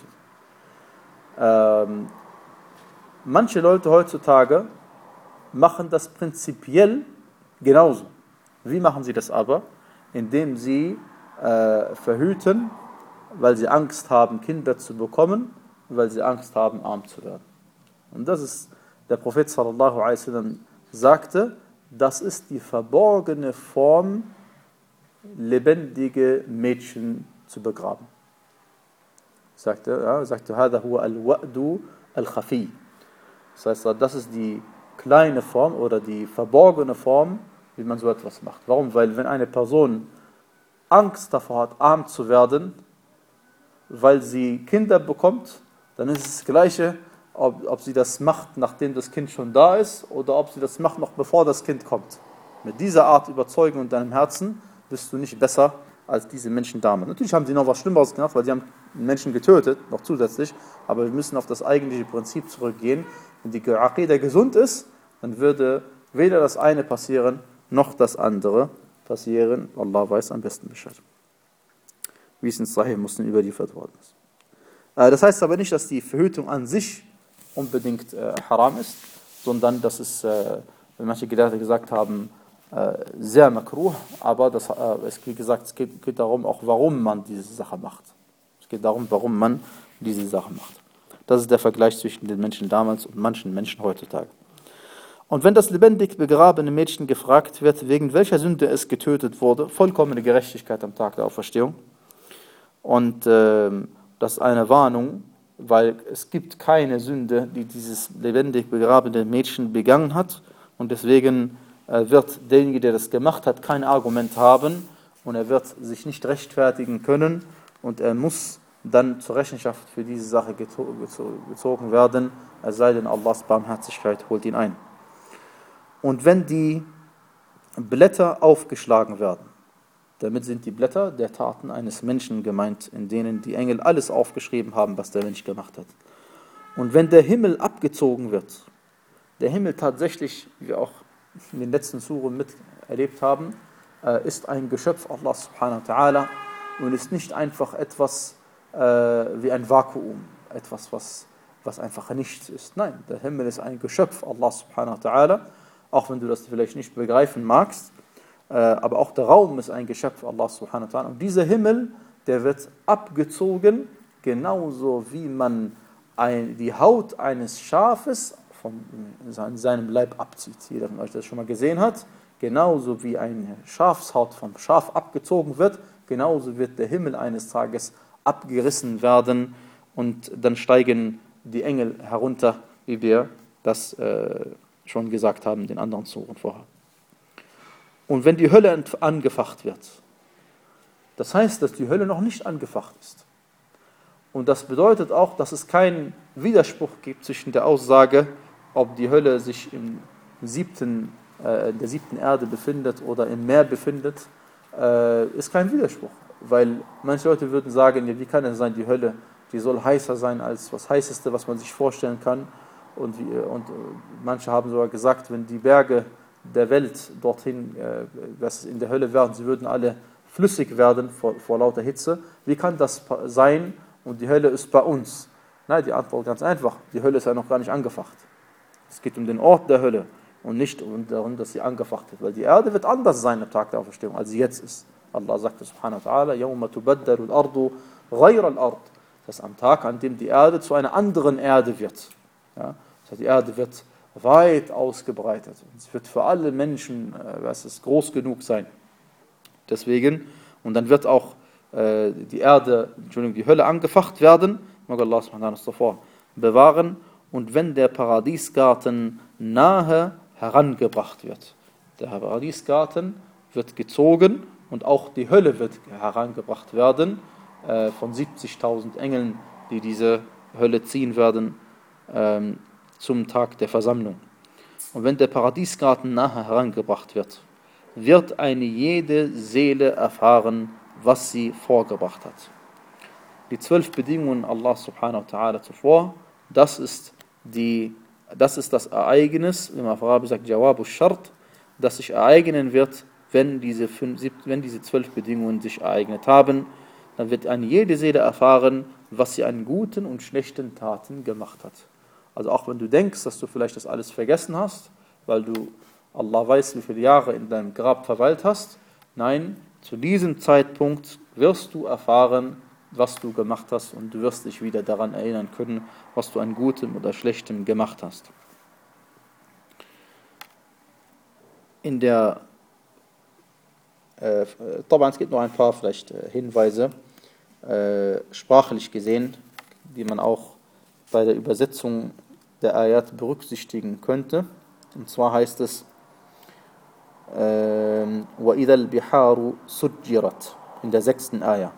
Ähm, manche Leute heutzutage machen das prinzipiell genauso. Wie machen sie das aber? Indem sie äh, verhüten, weil sie Angst haben, Kinder zu bekommen, weil sie Angst haben, arm zu werden. Und das ist, der Prophet sallallahu alaihi wasallam sagte, das ist die verborgene Form, lebendige Mädchen zu begraben. Sagte, ja, sagte, هذا هو الوأد الخفي. Das heißt, das ist die kleine Form oder die verborgene Form, wie man so etwas macht. Warum? Weil wenn eine Person Angst davor hat, arm zu werden, weil sie Kinder bekommt, dann ist es das Gleiche, ob, ob sie das macht, nachdem das Kind schon da ist, oder ob sie das macht, noch bevor das Kind kommt. Mit dieser Art Überzeugung in deinem Herzen bist du nicht besser als diese Menschen damals. Natürlich haben sie noch was Schlimmeres gemacht, weil sie haben Menschen getötet, noch zusätzlich, aber wir müssen auf das eigentliche Prinzip zurückgehen. Wenn die Aqidah gesund ist, dann würde weder das eine passieren, noch das andere passieren. Allah weiß am besten Bescheid. Wie es in Sahih Muslim überliefert worden ist. Das heißt aber nicht, dass die Verhütung an sich unbedingt äh, haram ist, sondern dass es, äh, wie manche Gelehrte gesagt haben, äh, sehr makruh, aber das, äh, es wie gesagt, es geht, geht darum, auch warum man diese Sache macht. Es geht darum, warum man diese Sache macht. Das ist der Vergleich zwischen den Menschen damals und manchen Menschen heutzutage. Und wenn das lebendig begrabene Mädchen gefragt wird, wegen welcher Sünde es getötet wurde, vollkommene Gerechtigkeit am Tag der Auferstehung. Und äh, das ist eine Warnung, weil es gibt keine Sünde, die dieses lebendig begrabene Mädchen begangen hat. Und deswegen äh, wird derjenige, der das gemacht hat, kein Argument haben und er wird sich nicht rechtfertigen können und er muss dann zur Rechenschaft für diese Sache gezogen werden, es sei denn, Allahs Barmherzigkeit holt ihn ein. Und wenn die Blätter aufgeschlagen werden, damit sind die Blätter der Taten eines Menschen gemeint, in denen die Engel alles aufgeschrieben haben, was der Mensch gemacht hat. Und wenn der Himmel abgezogen wird, der Himmel tatsächlich, wie wir auch in den letzten Suren miterlebt haben, ist ein Geschöpf Allah subhanahu wa ta'ala und ist nicht einfach etwas äh, wie ein Vakuum, etwas, was, was einfach nichts ist. Nein, der Himmel ist ein Geschöpf Allah subhanahu wa ta'ala, auch wenn du das vielleicht nicht begreifen magst, äh, aber auch der Raum ist ein Geschöpf Allah subhanahu wa ta'ala. Und dieser Himmel, der wird abgezogen, genauso wie man ein, die Haut eines Schafes von seinem Leib abzieht. Jeder von euch, der das schon mal gesehen hat, genauso wie eine Schafshaut vom Schaf abgezogen wird, genauso wird der Himmel eines Tages abgerissen werden und dann steigen die Engel herunter, wie wir das äh, schon gesagt haben in den anderen Suren vorher. Und wenn die Hölle angefacht wird, das heißt, dass die Hölle noch nicht angefacht ist. Und das bedeutet auch, dass es keinen Widerspruch gibt zwischen der Aussage, ob die Hölle sich im siebten, äh, der siebten Erde befindet oder im Meer befindet, äh, ist kein Widerspruch. Weil manche Leute würden sagen, ja, wie kann es sein, die Hölle die soll heißer sein als das Heißeste, was man sich vorstellen kann. Und, wie, und manche haben sogar gesagt, wenn die Berge der Welt dorthin, äh, was in der Hölle wären, sie würden alle flüssig werden vor, vor lauter Hitze. Wie kann das sein und die Hölle ist bei uns? Nein, die Antwort ganz einfach. Die Hölle ist ja noch gar nicht angefacht. Es geht um den Ort der Hölle und nicht darum, dass sie angefacht wird. Weil die Erde wird anders sein am Tag der Auferstehung, als sie jetzt ist. Allah sagt subhanahu wa ta'ala, يَوْمَ تُبَدَّلُ الْأَرْضُ غَيْرَ الْأَرْضِ. Das ist am Tag, an dem die Erde zu einer anderen Erde wird. Ja? Das heißt, die Erde wird weit ausgebreitet. Es wird für alle Menschen, äh, es ist groß genug sein. Deswegen, und dann wird auch äh, die Erde, Entschuldigung, die Hölle angefacht werden, mag Allah subhanahu wa ta'ala davor bewahren, und wenn der Paradiesgarten nahe herangebracht wird. Der Paradiesgarten wird gezogen und auch die Hölle wird herangebracht werden äh, von siebzigtausend Engeln, die diese Hölle ziehen werden ähm, zum Tag der Versammlung. Und wenn der Paradiesgarten nahe herangebracht wird, wird eine jede Seele erfahren, was sie vorgebracht hat. Die zwölf Bedingungen Allah subhanahu wa ta'ala zuvor, das ist, die, das ist das Ereignis, wie man auf Arabisch sagt, Jawabu Shart, das sich ereignen wird, wenn diese, fünf, wenn diese zwölf Bedingungen sich ereignet haben. Dann wird eine jede Seele erfahren, was sie an guten und schlechten Taten gemacht hat. Also auch wenn du denkst, dass du vielleicht das alles vergessen hast, weil du, Allah weiß, wie viele Jahre in deinem Grab verweilt hast, nein, zu diesem Zeitpunkt wirst du erfahren, was du gemacht hast, und du wirst dich wieder daran erinnern können, was du an Gutem oder Schlechtem gemacht hast. In der, äh, es gibt noch ein paar vielleicht äh, Hinweise, äh, sprachlich gesehen, die man auch bei der Übersetzung der Ayat berücksichtigen könnte. Und zwar heißt es, äh, وَإِذَا الْبِحَارُ سُجِّرَتْ in der sechsten Ayah.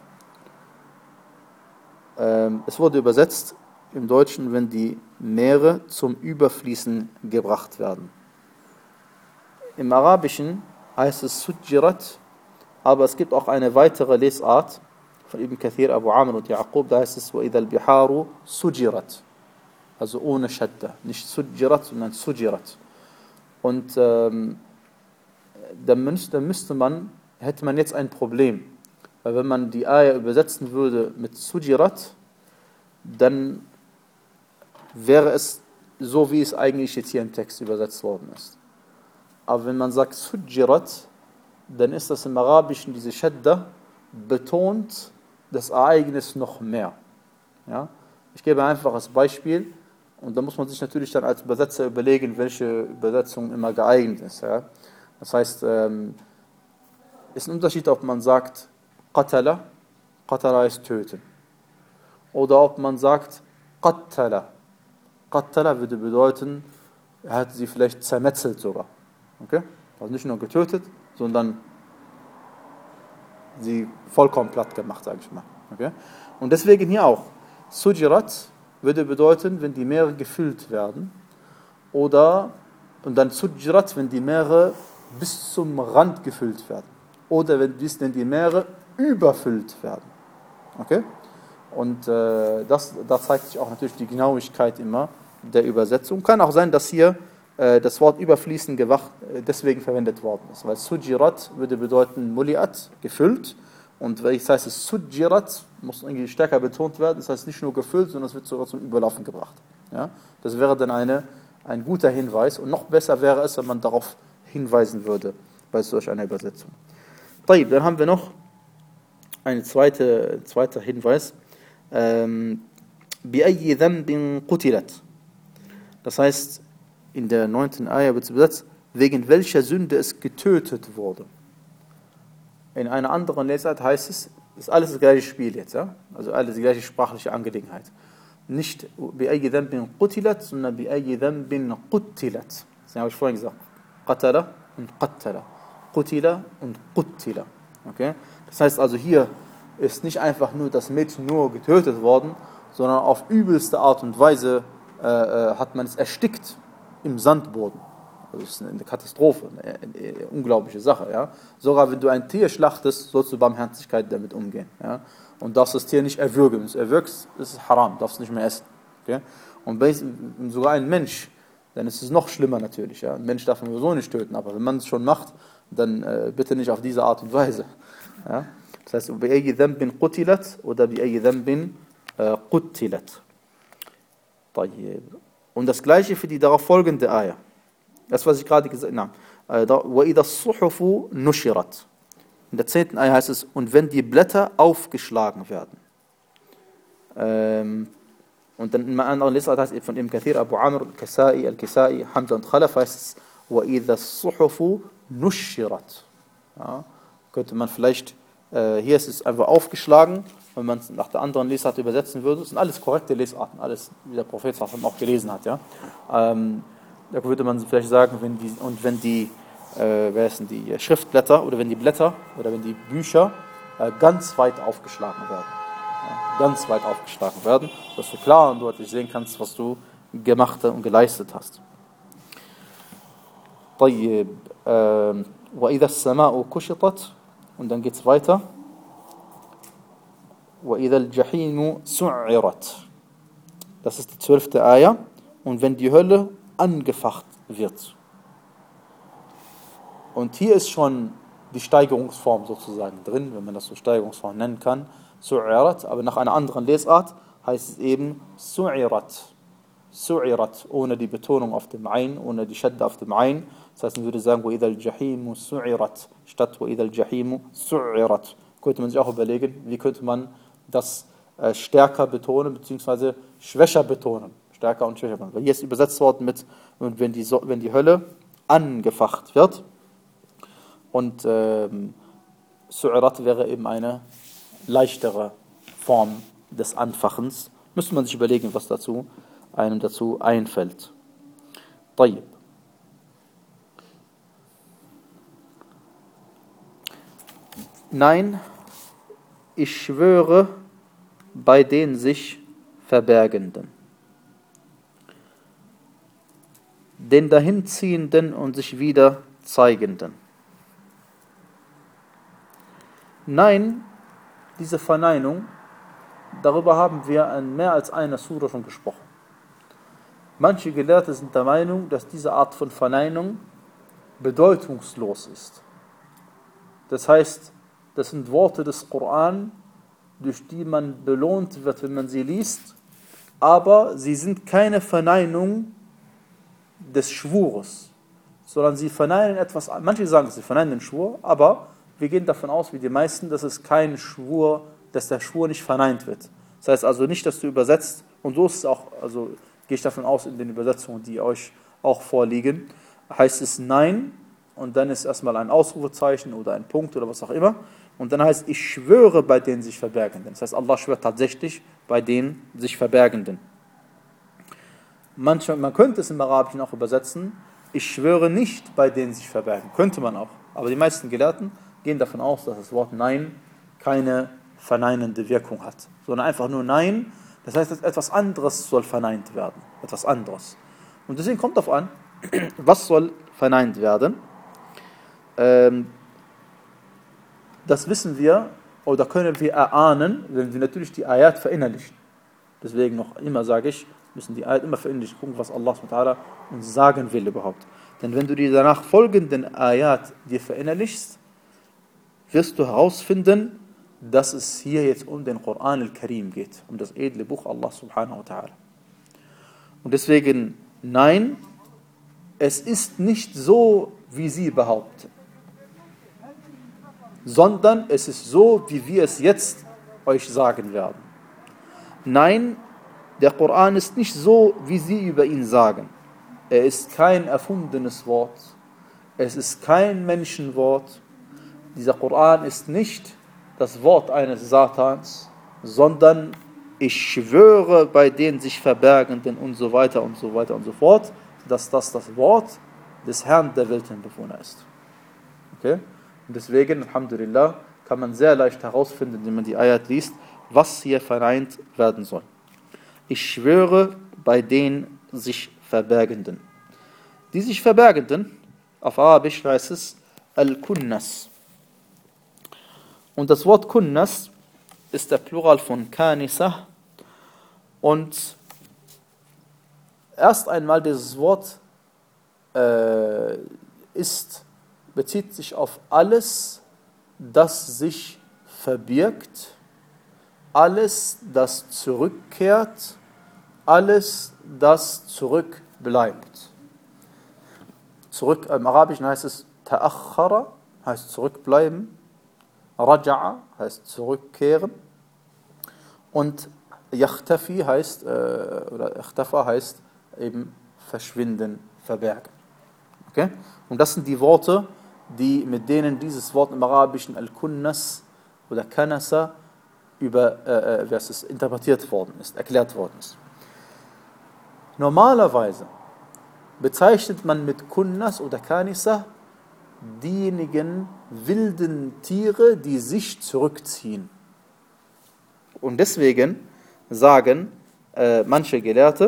Es wurde übersetzt im Deutschen, wenn die Meere zum Überfließen gebracht werden. Im Arabischen heißt es Sujjirat, aber es gibt auch eine weitere Lesart von Ibn Kathir, Abu Amr und Yaqub, da heißt es وَإِذَا الْبِحَارُ سُجِّرَتْ, also ohne Shadda, nicht Sujjirat, sondern Sujirat. Und ähm, da müsste man, hätte man jetzt ein Problem. Weil wenn man die Ayah übersetzen würde mit Sujirat, dann wäre es so, wie es eigentlich jetzt hier im Text übersetzt worden ist. Aber wenn man sagt Sujirat, dann ist das im Arabischen, diese Shadda, betont das Ereignis noch mehr. Ja? Ich gebe einfach als Beispiel, und da muss man sich natürlich dann als Übersetzer überlegen, welche Übersetzung immer geeignet ist. Ja? Das heißt, ähm, ist ein Unterschied, ob man sagt Qatala, Qatala heißt töten. Oder ob man sagt Qattala. Qattala würde bedeuten, er hat sie vielleicht zermetzelt sogar. Okay? Also nicht nur getötet, sondern sie vollkommen platt gemacht, sage ich mal. Okay? Und deswegen hier auch. Sujirat würde bedeuten, wenn die Meere gefüllt werden. Oder, und dann Sujirat, wenn die Meere bis zum Rand gefüllt werden. Oder wenn die Meere überfüllt werden. Okay? Und äh, das, da zeigt sich auch natürlich die Genauigkeit immer der Übersetzung. Kann auch sein, dass hier äh, das Wort überfließen gewacht, äh, deswegen verwendet worden ist. Weil Sujirat würde bedeuten Muliat, gefüllt. Und das heißt es Sujirat, muss irgendwie stärker betont werden. Das heißt nicht nur gefüllt, sondern es wird sogar zum Überlaufen gebracht. Ja? Das wäre dann eine, ein guter Hinweis. Und noch besser wäre es, wenn man darauf hinweisen würde bei solch einer Übersetzung. Dann haben wir noch ein zweite, zweiter Hinweis. بِأَيِّ ذَنْبٍ قُتِلَتْ. Das heißt, in der neunten Ayah wird es übersetzt, wegen welcher Sünde es getötet wurde. In einer anderen Lesart heißt es, ist alles das gleiche Spiel jetzt, ja? Also alles die gleiche sprachliche Angelegenheit. Nicht بِأَيِّ ذَنْبٍ قُتِلَتْ, sondern بِأَيِّ ذَنْبٍ قُتِلَتْ. Das habe ich vorhin gesagt. قَتَلَ und قَتَّلَ. قُتِلَ und قُتِلَ. Okay? Das heißt also, hier ist nicht einfach nur das Mädchen nur getötet worden, sondern auf übelste Art und Weise äh, hat man es erstickt im Sandboden. Also das ist eine Katastrophe, eine, eine unglaubliche Sache. Ja? Sogar wenn du ein Tier schlachtest, sollst du Barmherzigkeit damit umgehen. Ja? Und darfst das Tier nicht erwürgen. Wenn du es erwürgst, ist es haram, darfst du nicht mehr essen. Okay? Und wenn sogar ein Mensch, dann ist es noch schlimmer natürlich. Ja? Ein Mensch darf man sowieso nicht töten, aber wenn man es schon macht, dann äh, bitte nicht auf diese Art und Weise. Ja? Das heißt, بِأَيِّ ذَنْبٍ قُتِلَتْ oder بِأَيِّ ذَنْبٍ قُتِلَتْ. Und das gleiche für die darauf folgende Ayah. Das, was ich gerade gesagt habe. وَإِذَا الصُّحُفُ نُشِرَتْ. In der zehnten Ayah heißt es, und wenn die Blätter aufgeschlagen werden. Ähm, und dann in einer anderen Lesart heißt es von Ibn Kathir, Abu Amr, Al-Kasai, Al-Kisai, Hamza und Khalaf heißt es, وَإِذَا الصُّحُفُ نُشِرَتْ. Ja, könnte man vielleicht, äh, hier ist es einfach aufgeschlagen, wenn man es nach der anderen Lesart übersetzen würde. Das sind alles korrekte Lesarten, alles, wie der Prophet auch gelesen hat. Ja. Ähm, da würde man vielleicht sagen, wenn die, und wenn die, äh, wer ist denn die Schriftblätter oder wenn die Blätter oder wenn die Bücher äh, ganz weit aufgeschlagen werden. Ja, ganz weit aufgeschlagen werden, dass du klar und deutlich sehen kannst, was du gemacht und geleistet hast. طيب, äh, وَإِذَا السَّمَاءُ كُشِطَتْ und dann geht es weiter. وَإِذَا الْجَحِيمُ سُعِّرَتْ. Das ist die zwölfte Ayah. Und wenn die Hölle angefacht wird. Und hier ist schon die Steigerungsform sozusagen drin, wenn man das so Steigerungsform nennen kann. Su'irat, aber nach einer anderen Lesart heißt es eben Su'irat. Su'irat, ohne die Betonung auf dem Ein, ohne die Shadda auf dem Ein. Das heißt, man würde sagen, وَإِذَا الْجَحِيمُ سُعِّرَتْ statt وَإِذَا الْجَحِيمُ سُعِّرَتْ. Könnte man sich auch überlegen, wie könnte man das äh, stärker betonen, beziehungsweise schwächer betonen. Stärker und schwächer betonen. Weil hier ist übersetzt worden mit, wenn die, wenn die Hölle angefacht wird. Und ähm, Su'irat wäre eben eine leichtere Form des Anfachens. Müsste man sich überlegen, was dazu einem dazu einfällt. طيب. Nein, ich schwöre bei den sich Verbergenden, den Dahinziehenden und sich wieder Zeigenden. Nein, diese Verneinung, darüber haben wir in mehr als einer Sura schon gesprochen. Manche Gelehrte sind der Meinung, dass diese Art von Verneinung bedeutungslos ist. Das heißt, das sind Worte des Koran, durch die man belohnt wird, wenn man sie liest, aber sie sind keine Verneinung des Schwures, sondern sie verneinen etwas, manche sagen, sie verneinen den Schwur, aber wir gehen davon aus, wie die meisten, dass es kein Schwur, dass der Schwur nicht verneint wird. Das heißt also nicht, dass du übersetzt, und so ist es auch, also gehe ich davon aus, in den Übersetzungen, die euch auch vorliegen, heißt es Nein, und dann ist erstmal ein Ausrufezeichen oder ein Punkt oder was auch immer, und dann heißt, ich schwöre bei den sich Verbergenden. Das heißt, Allah schwört tatsächlich bei den sich Verbergenden. Manchmal, man könnte es im Arabischen auch übersetzen, ich schwöre nicht bei denen sich verbergen. Könnte man auch. Aber die meisten Gelehrten gehen davon aus, dass das Wort Nein keine verneinende Wirkung hat. Sondern einfach nur Nein, das heißt, dass etwas anderes soll verneint werden. Etwas anderes. Und deswegen kommt darauf an, was soll verneint werden. Ähm, das wissen wir, oder können wir erahnen, wenn wir natürlich die Ayat verinnerlichen. Deswegen noch immer sage ich, müssen die Ayat immer verinnerlichen, gucken, was Allah subhanahu wa ta'ala uns sagen will überhaupt. Denn wenn du die danach folgenden Ayat dir verinnerlichst, wirst du herausfinden, dass es hier jetzt um den Koran al-Karim geht, um das edle Buch Allah subhanahu wa ta'ala. Und deswegen, nein, es ist nicht so, wie sie behaupten, sondern es ist so, wie wir es jetzt euch sagen werden. Nein, der Koran ist nicht so, wie sie über ihn sagen. Er ist kein erfundenes Wort. Es ist kein Menschenwort. Dieser Koran ist nicht das Wort eines Satans, sondern ich schwöre bei den sich Verbergenden und so weiter und so weiter und so fort, dass das das Wort des Herrn der Weltenbewohner ist. Okay? Und deswegen, Alhamdulillah, kann man sehr leicht herausfinden, wenn man die Ayat liest, was hier verneint werden soll. Ich schwöre bei den sich Verbergenden. Die sich Verbergenden, auf Arabisch heißt es Al-Kunnas. Und das Wort Kunnas ist der Plural von Kanisa. Und erst einmal dieses Wort äh, ist, bezieht sich auf alles, das sich verbirgt, alles, das zurückkehrt, alles, das zurückbleibt. Zurück, im Arabischen heißt es Ta'akhara, heißt zurückbleiben, Raja'a heißt zurückkehren und Yakhtafi heißt, äh, oder Ikhtafa heißt eben verschwinden, verbergen. Okay? Und das sind die Worte, die, mit denen dieses Wort im Arabischen Al-Kunnas oder Kanasa über, äh, wie heißt es, interpretiert worden ist, erklärt worden ist. Normalerweise bezeichnet man mit Kunnas oder Kanisa diejenigen wilden Tiere, die sich zurückziehen. Und deswegen sagen äh, manche Gelehrte,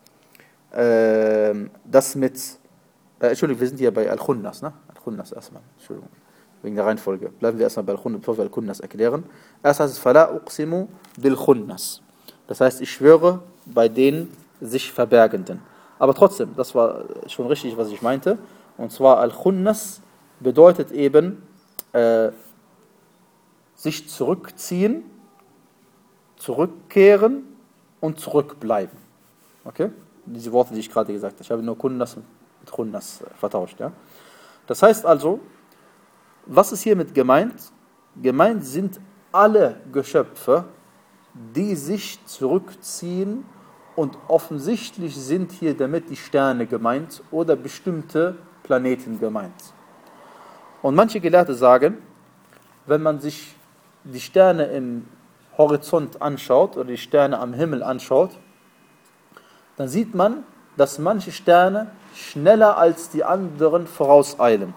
äh, dass mit, äh, Entschuldigung, wir sind hier bei Al-Khunnas, ne? Al-Khunnas erstmal, Entschuldigung, wegen der Reihenfolge. Bleiben wir erstmal bei Al-Khunnas, bevor wir Al-Khunnas erklären. Erst heißt es, Fala uqsimu bil Khunnas. Das heißt, ich schwöre bei den sich Verbergenden. Aber trotzdem, das war schon richtig, was ich meinte. Und zwar Al-Khunnas bedeutet eben äh, sich zurückziehen, zurückkehren und zurückbleiben. Okay? Diese Worte, die ich gerade gesagt habe. Ich habe nur Kunnas mit Khunnas vertauscht. Ja? Das heißt also, was ist hiermit gemeint? Gemeint sind alle Geschöpfe, die sich zurückziehen, und offensichtlich sind hier damit die Sterne gemeint oder bestimmte Planeten gemeint. Und manche Gelehrte sagen, wenn man sich die Sterne im Horizont anschaut oder die Sterne am Himmel anschaut, dann sieht man, dass manche Sterne schneller als die anderen vorauseilen.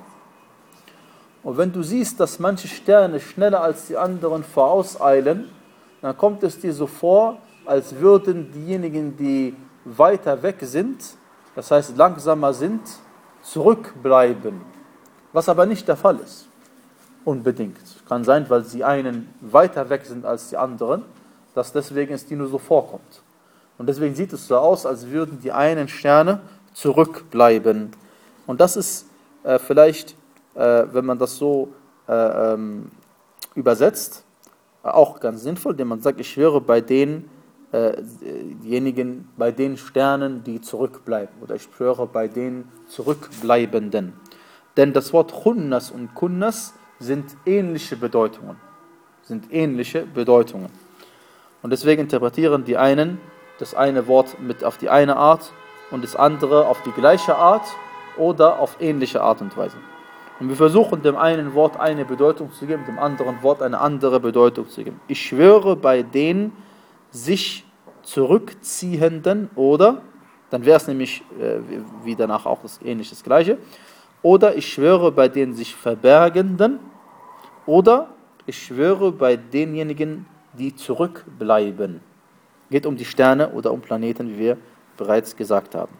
Und wenn du siehst, dass manche Sterne schneller als die anderen vorauseilen, dann kommt es dir so vor, als würden diejenigen, die weiter weg sind, das heißt langsamer sind, zurückbleiben. Was aber nicht der Fall ist. Unbedingt. Kann sein, weil sie einen weiter weg sind als die anderen, dass deswegen es dir nur so vorkommt. Und deswegen sieht es so aus, als würden die einen Sterne zurückbleiben. Und das ist äh, vielleicht, äh, wenn man das so äh, ähm, übersetzt, äh, auch ganz sinnvoll, denn man sagt, ich schwöre bei den äh, diejenigen, bei den Sternen, die zurückbleiben. Oder ich schwöre bei den Zurückbleibenden. Denn das Wort Khunnas und Kunnas sind ähnliche Bedeutungen. Sind ähnliche Bedeutungen. Und deswegen interpretieren die einen das eine Wort mit auf die eine Art und das andere auf die gleiche Art oder auf ähnliche Art und Weise. Und wir versuchen dem einen Wort eine Bedeutung zu geben, dem anderen Wort eine andere Bedeutung zu geben. Ich schwöre bei den sich zurückziehenden oder, dann wäre es nämlich äh, wie danach auch das ähnliche, das gleiche, oder ich schwöre bei den sich verbergenden oder ich schwöre bei denjenigen, die zurückbleiben. Geht um die Sterne oder um Planeten, wie wir bereits gesagt haben.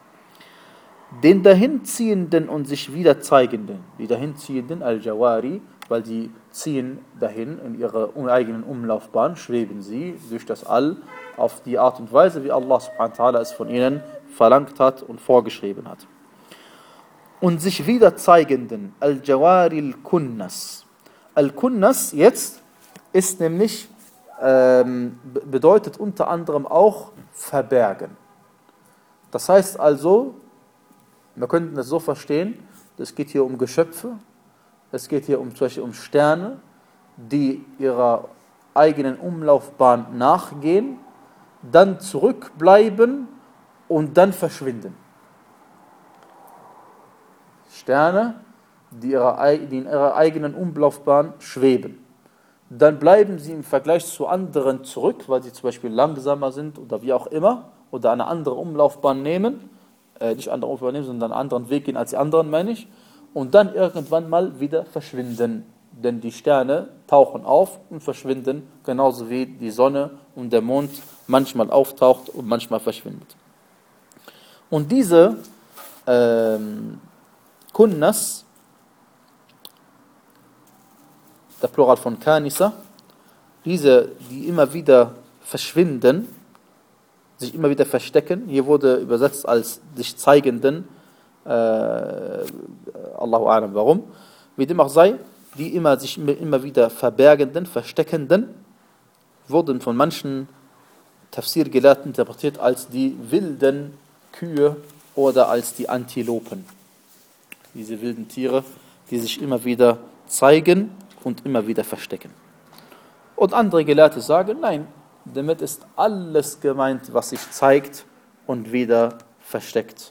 Den dahinziehenden und sich wieder zeigenden, die dahinziehenden, Al-Jawari, weil die ziehen dahin in ihrer eigenen Umlaufbahn, schweben sie durch das All auf die Art und Weise, wie Allah subhanahu wa ta'ala es von ihnen verlangt hat und vorgeschrieben hat. Und sich wieder zeigenden, Al-Jawari al-Kunnas. Al-Kunnas jetzt ist nämlich, ähm, bedeutet unter anderem auch verbergen. Das heißt also, wir könnten das so verstehen, es geht hier um Geschöpfe, es geht hier um, zum Beispiel um Sterne, die ihrer eigenen Umlaufbahn nachgehen, dann zurückbleiben und dann verschwinden. Sterne, die, ihrer, die in ihrer eigenen Umlaufbahn schweben. Dann bleiben sie im Vergleich zu anderen zurück, weil sie zum Beispiel langsamer sind oder wie auch immer, oder eine andere Umlaufbahn nehmen, äh, nicht andere Umlaufbahn nehmen, sondern einen anderen Weg gehen als die anderen, meine ich, und dann irgendwann mal wieder verschwinden. Denn die Sterne tauchen auf und verschwinden, genauso wie die Sonne und der Mond manchmal auftaucht und manchmal verschwindet. Und diese ähm, Kunnas, der Plural von Kanisa, diese, die immer wieder verschwinden, sich immer wieder verstecken, hier wurde übersetzt als sich zeigenden, äh, Allahu A'lam warum, wie dem auch sei, die immer sich immer wieder verbergenden, versteckenden, wurden von manchen Tafsir-Gelehrten interpretiert als die wilden Kühe oder als die Antilopen. Diese wilden Tiere, die sich immer wieder zeigen und immer wieder verstecken. Und andere Gelehrte sagen, nein, damit ist alles gemeint, was sich zeigt und wieder versteckt.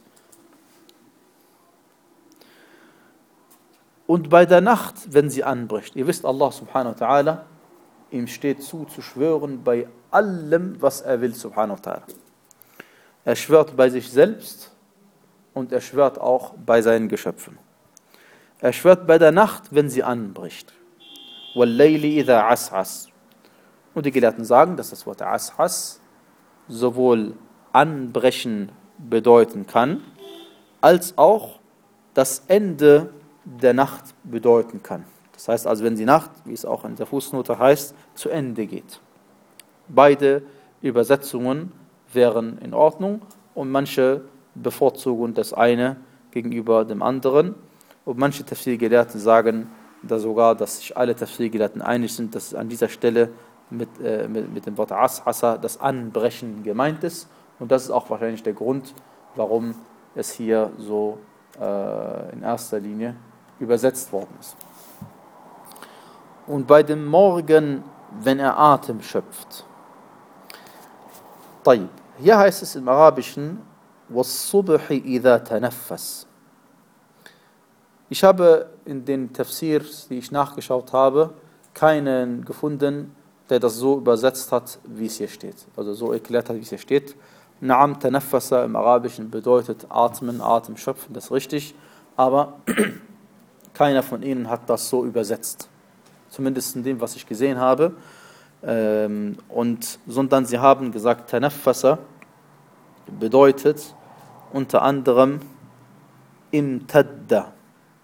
Und bei der Nacht, wenn sie anbricht, ihr wisst, Allah subhanahu wa ta'ala, ihm steht zu, zu schwören bei allem, was er will, subhanahu wa ta'ala. Er schwört bei sich selbst und er schwört auch bei seinen Geschöpfen. Er schwört bei der Nacht, wenn sie anbricht. وَاللَّيْلِ إِذَا عَسْعَسْ. Und die Gelehrten sagen, dass das Wort Ashas sowohl anbrechen bedeuten kann, als auch das Ende der Nacht bedeuten kann. Das heißt also, wenn die Nacht, wie es auch in der Fußnote heißt, zu Ende geht. Beide Übersetzungen wären in Ordnung und manche bevorzugen das eine gegenüber dem anderen. Und manche Tafsir-Gelehrten sagen da sogar, dass sich alle Tafsir-Gelehrten einig sind, dass an dieser Stelle mit, äh, mit, mit dem Wort Ashasa das Anbrechen gemeint ist. Und das ist auch wahrscheinlich der Grund, warum es hier so äh, in erster Linie übersetzt worden ist. Und bei dem Morgen, wenn er Atem schöpft. طيب. Hier heißt es im Arabischen, وَالصُّبْحِ إِذَا تَنَفَّسْ. Ich habe in den Tafsirs, die ich nachgeschaut habe, keinen gefunden, der das so übersetzt hat, wie es hier steht. Also so erklärt hat, wie es hier steht. Naam tanaffasa im Arabischen bedeutet atmen, Atem schöpfen, das ist richtig. Aber keiner von ihnen hat das so übersetzt. Zumindest in dem, was ich gesehen habe. Und, sondern sie haben gesagt, tanaffasa bedeutet unter anderem imtadda.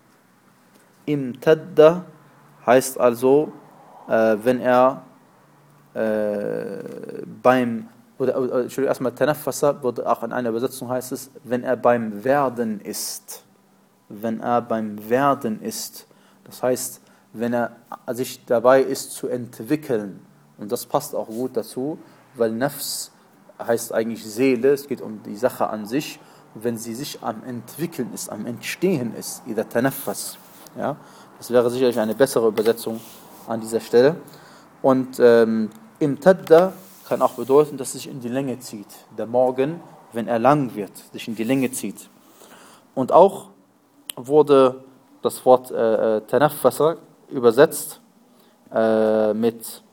Imtadda heißt also, äh, wenn er äh, beim, oder, oder Entschuldigung, erstmal Tanaffasa, wurde auch in einer Übersetzung heißt es, wenn er beim Werden ist. Wenn er beim Werden ist. Das heißt, wenn er sich dabei ist zu entwickeln. Und das passt auch gut dazu, weil Nafs heißt eigentlich Seele, es geht um die Sache an sich. Und wenn sie sich am Entwickeln ist, am Entstehen ist, ida tanaffas. Ja, das wäre sicherlich eine bessere Übersetzung an dieser Stelle. Und ähm, imtadda kann auch bedeuten, dass es sich in die Länge zieht. Der Morgen, wenn er lang wird, sich in die Länge zieht. Und auch wurde das Wort äh, tanaffasa übersetzt äh, mit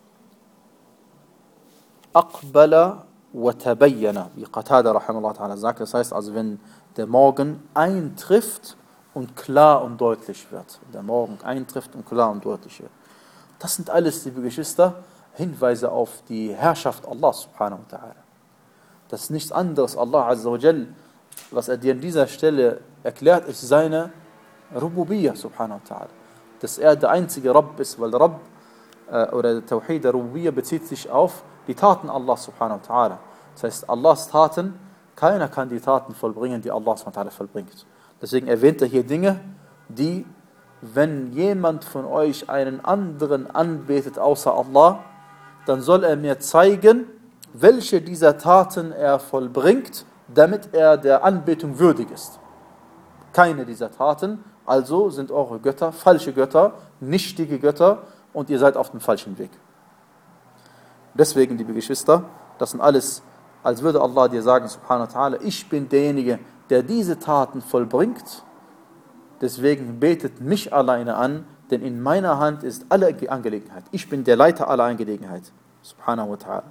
aqbala wa tabayyana, wie Qatada rahimahullah ta'ala sagt. Das heißt also, wenn der Morgen eintrifft und klar und deutlich wird. Der Morgen eintrifft und klar und deutlich wird. Das sind alles, liebe Geschwister, Hinweise auf die Herrschaft Allah subhanahu wa ta'ala. Das ist nichts anderes. Allah azza wa jal, was er dir an dieser Stelle erklärt, ist seine Rububiyyah subhanahu wa ta'ala. Dass er der einzige Rabb ist, weil Rabb äh, oder der Tawhid der Rububiyyah bezieht sich auf die Taten Allah subhanahu wa ta'ala. Das heißt, Allahs Taten, keiner kann die Taten vollbringen, die Allah subhanahu wa ta'ala vollbringt. Deswegen erwähnt er hier Dinge, die, wenn jemand von euch einen anderen anbetet außer Allah, dann soll er mir zeigen, welche dieser Taten er vollbringt, damit er der Anbetung würdig ist. Keine dieser Taten, also sind eure Götter falsche Götter, nichtige Götter und ihr seid auf dem falschen Weg. Deswegen, liebe Geschwister, das sind alles, als würde Allah dir sagen, subhanahu wa ta'ala, ich bin derjenige, der diese Taten vollbringt, deswegen betet mich alleine an, denn in meiner Hand ist alle Angelegenheit. Ich bin der Leiter aller Angelegenheit. Subhanahu wa ta'ala.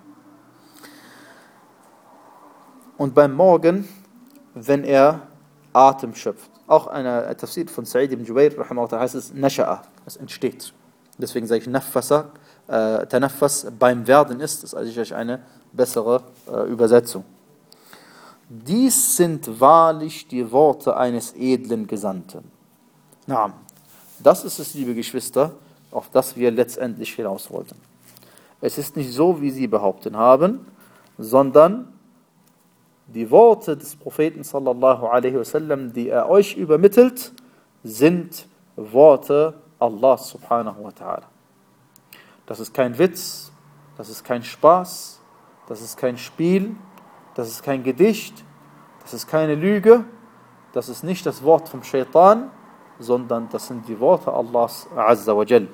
Und beim Morgen, wenn er Atem schöpft. Auch eine Tafsir von Sa'id ibn Jubayr, heißt es Nasha'a, es entsteht. Deswegen sage ich Naffasa, äh, Tanaffas beim Werden ist, das ist eigentlich eine bessere äh, Übersetzung. dies sind wahrlich die Worte eines edlen Gesandten. Na, das ist es, liebe Geschwister, auf das wir letztendlich hinaus wollten. Es ist nicht so, wie sie behaupten haben, sondern die Worte des Propheten sallallahu alaihi wasallam, die er euch übermittelt, sind Worte Allah subhanahu wa ta'ala. Das ist kein Witz, das ist kein Spaß, das ist kein Spiel, das ist kein Gedicht, das ist keine Lüge, das ist nicht das Wort vom Shaitan, sondern das sind die Worte Allahs azza wa jal.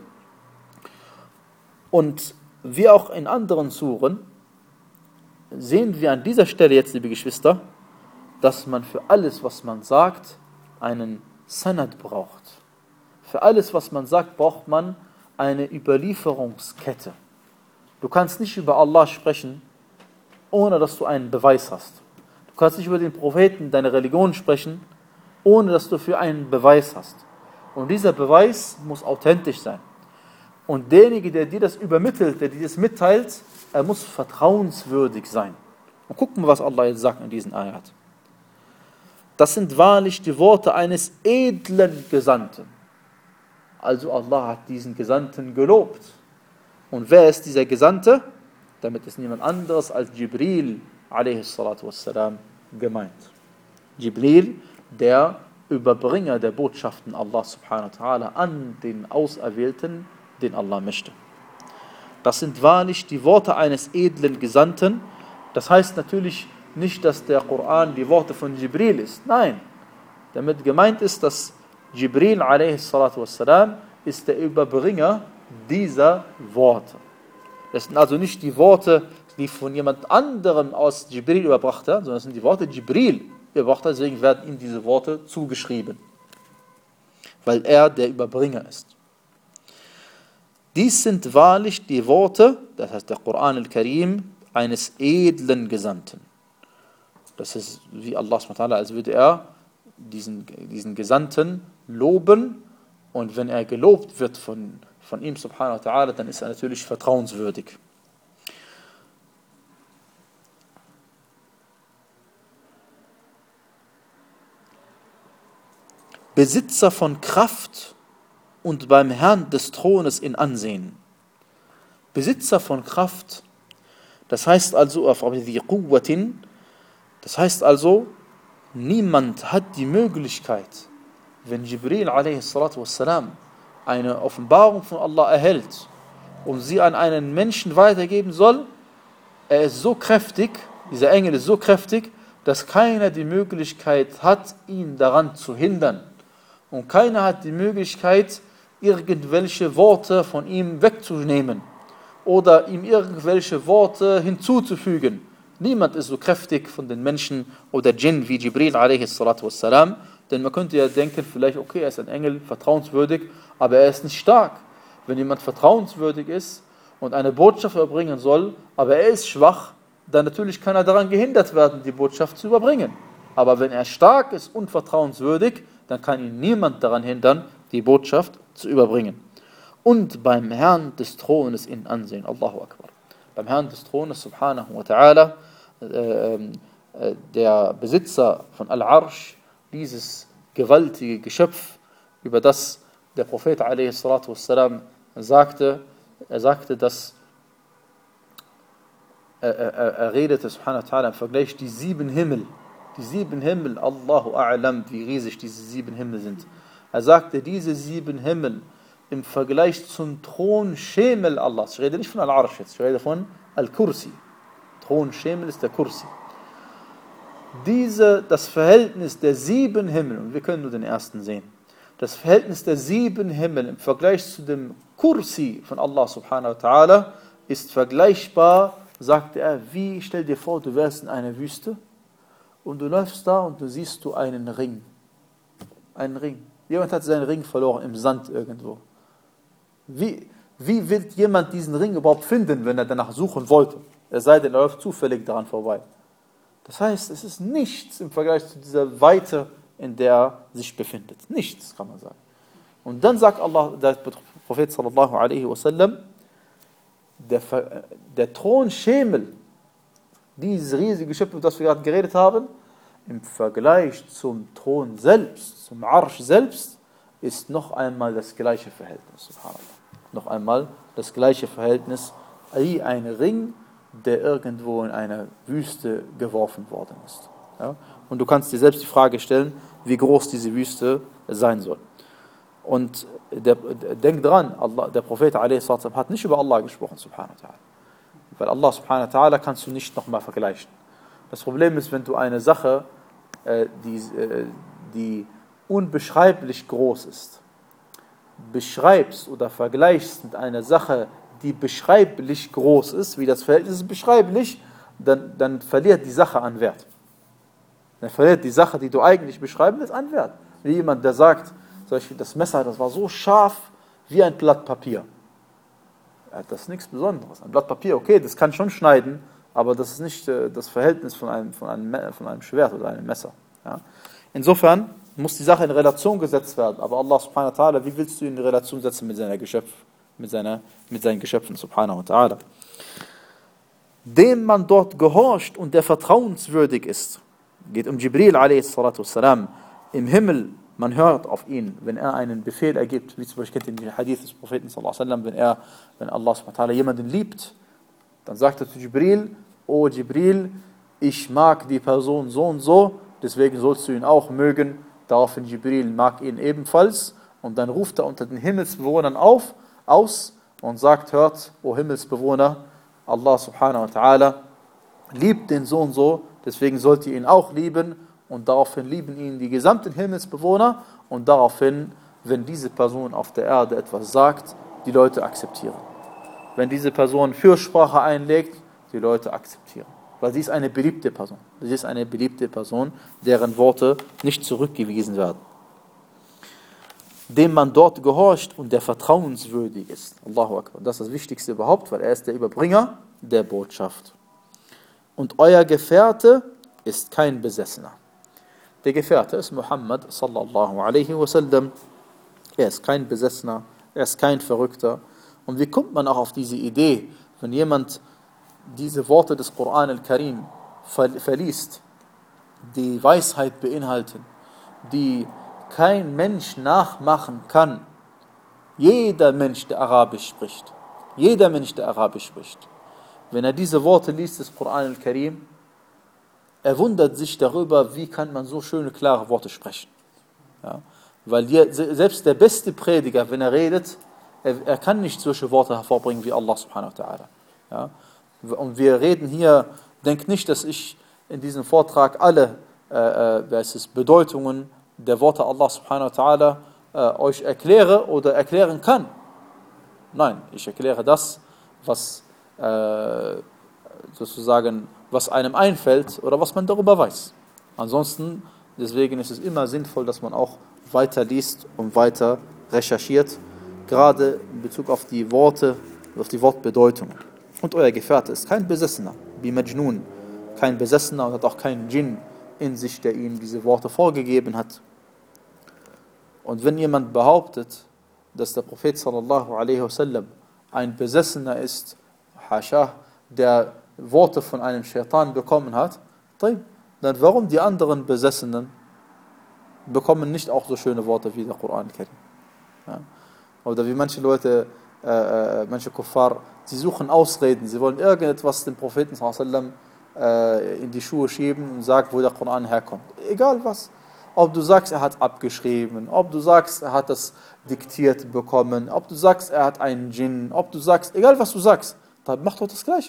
Und wie auch in anderen Suren sehen wir an dieser Stelle jetzt, liebe Geschwister, dass man für alles, was man sagt, einen Sanad braucht. Für alles, was man sagt, braucht man eine Überlieferungskette. Du kannst nicht über Allah sprechen, ohne dass du einen Beweis hast. Du kannst nicht über den Propheten, deine Religion sprechen, ohne dass du für einen Beweis hast. Und dieser Beweis muss authentisch sein. Und derjenige, der dir das übermittelt, der dir das mitteilt, er muss vertrauenswürdig sein. Und gucken wir, was Allah jetzt sagt in diesen Ayat. Das sind wahrlich die Worte eines edlen Gesandten. Also Allah hat diesen Gesandten gelobt. Und wer ist dieser Gesandte? Damit ist niemand anderes als Jibril a.s. gemeint. Jibril, der Überbringer der Botschaften Allah subhanahu wa ta'ala an den Auserwählten, den Allah möchte. Das sind wahrlich die Worte eines edlen Gesandten. Das heißt natürlich nicht, dass der Koran die Worte von Jibril ist. Nein, damit gemeint ist, dass Jibril a.s. ist der Überbringer dieser Worte. Das sind also nicht die Worte, die von jemand anderem aus Jibril überbracht hat, sondern es sind die Worte Jibril überbracht hat, deswegen werden ihm diese Worte zugeschrieben, weil er der Überbringer ist. Dies sind wahrlich die Worte, das heißt der Koran al-Karim, eines edlen Gesandten. Das ist wie Allah subhanahu wa ta'ala, als würde er diesen, diesen Gesandten loben, und wenn er gelobt wird von, von ihm subhanahu wa ta'ala, dann ist er natürlich vertrauenswürdig. Besitzer von Kraft und beim Herrn des Thrones in Ansehen. Besitzer von Kraft, das heißt also, das heißt also, niemand hat die Möglichkeit, wenn Jibril a.s. eine Offenbarung von Allah erhält und sie an einen Menschen weitergeben soll, er ist so kräftig, dieser Engel ist so kräftig, dass keiner die Möglichkeit hat, ihn daran zu hindern. Und keiner hat die Möglichkeit, irgendwelche Worte von ihm wegzunehmen oder ihm irgendwelche Worte hinzuzufügen. Niemand ist so kräftig von den Menschen oder Djinn wie Jibril a.s. Denn man könnte ja denken, vielleicht, okay, er ist ein Engel, vertrauenswürdig, aber er ist nicht stark. Wenn jemand vertrauenswürdig ist und eine Botschaft überbringen soll, aber er ist schwach, dann natürlich kann er daran gehindert werden, die Botschaft zu überbringen. Aber wenn er stark ist und vertrauenswürdig, dann kann ihn niemand daran hindern, die Botschaft zu überbringen. Und beim Herrn des Thrones in Ansehen, Allahu Akbar. Beim Herrn des Thrones, subhanahu wa ta'ala, äh, äh, der Besitzer von Al-Arsh, dieses gewaltige Geschöpf, über das der Prophet a.s. sagte, er sagte, dass er, er, er redete, subhanahu wa ta'ala, im Vergleich die sieben Himmel, die sieben Himmel, Allahu a'lam, wie riesig diese sieben Himmel sind. Er sagte, diese sieben Himmel im Vergleich zum Thron Schemel Allahs, ich rede nicht von Al-Arsh jetzt, ich rede von Al-Kursi. Thron Schemel ist der Kursi. Diese, das Verhältnis der sieben Himmel, und wir können nur den ersten sehen, das Verhältnis der sieben Himmel im Vergleich zu dem Kursi von Allah subhanahu wa ta'ala ist vergleichbar, sagte er, wie, stell dir vor, du wärst in einer Wüste und du läufst da und du siehst du einen Ring. Einen Ring. Jemand hat seinen Ring verloren im Sand irgendwo. Wie, wie wird jemand diesen Ring überhaupt finden, wenn er danach suchen wollte? Es sei denn, er läuft zufällig daran vorbei. Das heißt, es ist nichts im Vergleich zu dieser Weite, in der er sich befindet. Nichts, kann man sagen. Und dann sagt Allah, der Prophet sallallahu alaihi wasallam, der, der Thron Schemel, dieses riesige Geschöpf, über das wir gerade geredet haben, im Vergleich zum Thron selbst, zum Arsch selbst, ist noch einmal das gleiche Verhältnis. Subhanallah. Noch einmal das gleiche Verhältnis wie ein Ring, der irgendwo in eine Wüste geworfen worden ist. Ja? Und du kannst dir selbst die Frage stellen, wie groß diese Wüste sein soll. Und der, der, denk dran, Allah, der Prophet a s. hat nicht über Allah gesprochen, subhanahu wa ta'ala. Weil Allah subhanahu wa ta'ala kannst du nicht nochmal vergleichen. Das Problem ist, wenn du eine Sache, äh, die, äh, die unbeschreiblich groß ist, beschreibst oder vergleichst mit einer Sache, die beschreiblich groß ist, wie das Verhältnis ist beschreiblich, dann, dann verliert die Sache an Wert. Dann verliert die Sache, die du eigentlich beschreiben willst, an Wert. Wie jemand, der sagt, zum Beispiel, das Messer, das war so scharf wie ein Blatt Papier. Ja, das ist nichts Besonderes. Ein Blatt Papier, okay, das kann schon schneiden, aber das ist nicht äh, das Verhältnis von einem, von, einem, von einem Schwert oder einem Messer. Ja. Insofern muss die Sache in Relation gesetzt werden. Aber Allah subhanahu wa ta'ala, wie willst du ihn in Relation setzen mit seiner Geschöpf, mit, seiner, mit seinen Geschöpfen subhanahu wa ta'ala? Dem man dort gehorcht und der vertrauenswürdig ist, geht um Jibril a s. Im Himmel, man hört auf ihn, wenn er einen Befehl ergibt, wie zum Beispiel kennt ihr den Hadith des Propheten sallallahu alaihi wasallam, wenn er, wenn Allah subhanahu wa ta'ala jemanden liebt, dann sagt er zu Jibril, O Jibril, ich mag die Person so und so, deswegen sollst du ihn auch mögen. Daraufhin Jibril mag ihn ebenfalls und dann ruft er unter den Himmelsbewohnern auf, aus und sagt, hört, O Himmelsbewohner, Allah subhanahu wa ta'ala liebt den so und so, deswegen sollt ihr ihn auch lieben und daraufhin lieben ihn die gesamten Himmelsbewohner und daraufhin, wenn diese Person auf der Erde etwas sagt, die Leute akzeptieren. Wenn diese Person Fürsprache einlegt, die Leute akzeptieren. Weil sie ist eine beliebte Person. Sie ist eine beliebte Person, deren Worte nicht zurückgewiesen werden. Dem man dort gehorcht und der vertrauenswürdig ist. Allahu Akbar. Das ist das Wichtigste überhaupt, weil er ist der Überbringer der Botschaft. Und euer Gefährte ist kein Besessener. Der Gefährte ist Muhammad sallallahu alaihi wasallam. Er ist kein Besessener, er ist kein Verrückter. Und wie kommt man auch auf diese Idee, wenn jemand diese Worte des Koran al-Karim verliest, die Weisheit beinhalten, die kein Mensch nachmachen kann. Jeder Mensch, der Arabisch spricht, jeder Mensch, der Arabisch spricht, wenn er diese Worte liest des Koran al-Karim, er wundert sich darüber, wie kann man so schöne, klare Worte sprechen. Ja? Weil die, selbst der beste Prediger, wenn er redet, er, er kann nicht solche Worte hervorbringen wie Allah subhanahu wa ta'ala. Ja? Und wir reden hier, denkt nicht, dass ich in diesem Vortrag alle äh, äh, es, Bedeutungen der Worte Allah subhanahu wa ta'ala äh, euch erkläre oder erklären kann. Nein, ich erkläre das, was äh, sozusagen, was einem einfällt oder was man darüber weiß. Ansonsten, deswegen ist es immer sinnvoll, dass man auch weiter liest und weiter recherchiert, gerade in Bezug auf die Worte, auf die Wortbedeutungen. Und euer Gefährte ist kein Besessener, wie Majnun, kein Besessener und hat auch keinen Djinn in sich, der ihm diese Worte vorgegeben hat. Und wenn jemand behauptet, dass der Prophet sallallahu alaihi wasallam ein Besessener ist, Hascha, der Worte von einem Shaitan bekommen hat, dann warum die anderen Besessenen bekommen nicht auch so schöne Worte wie der Koran kennen? Ja? Oder wie manche Leute, äh, äh, manche Kuffar, sie suchen Ausreden, sie wollen irgendetwas dem Propheten sallallahu alaihi wasallam äh, in die Schuhe schieben und sagen, wo der Koran herkommt. Egal was. Ob du sagst, er hat abgeschrieben, ob du sagst, er hat das diktiert bekommen, ob du sagst, er hat einen Djinn, ob du sagst, egal was du sagst, dann mach doch das Gleiche.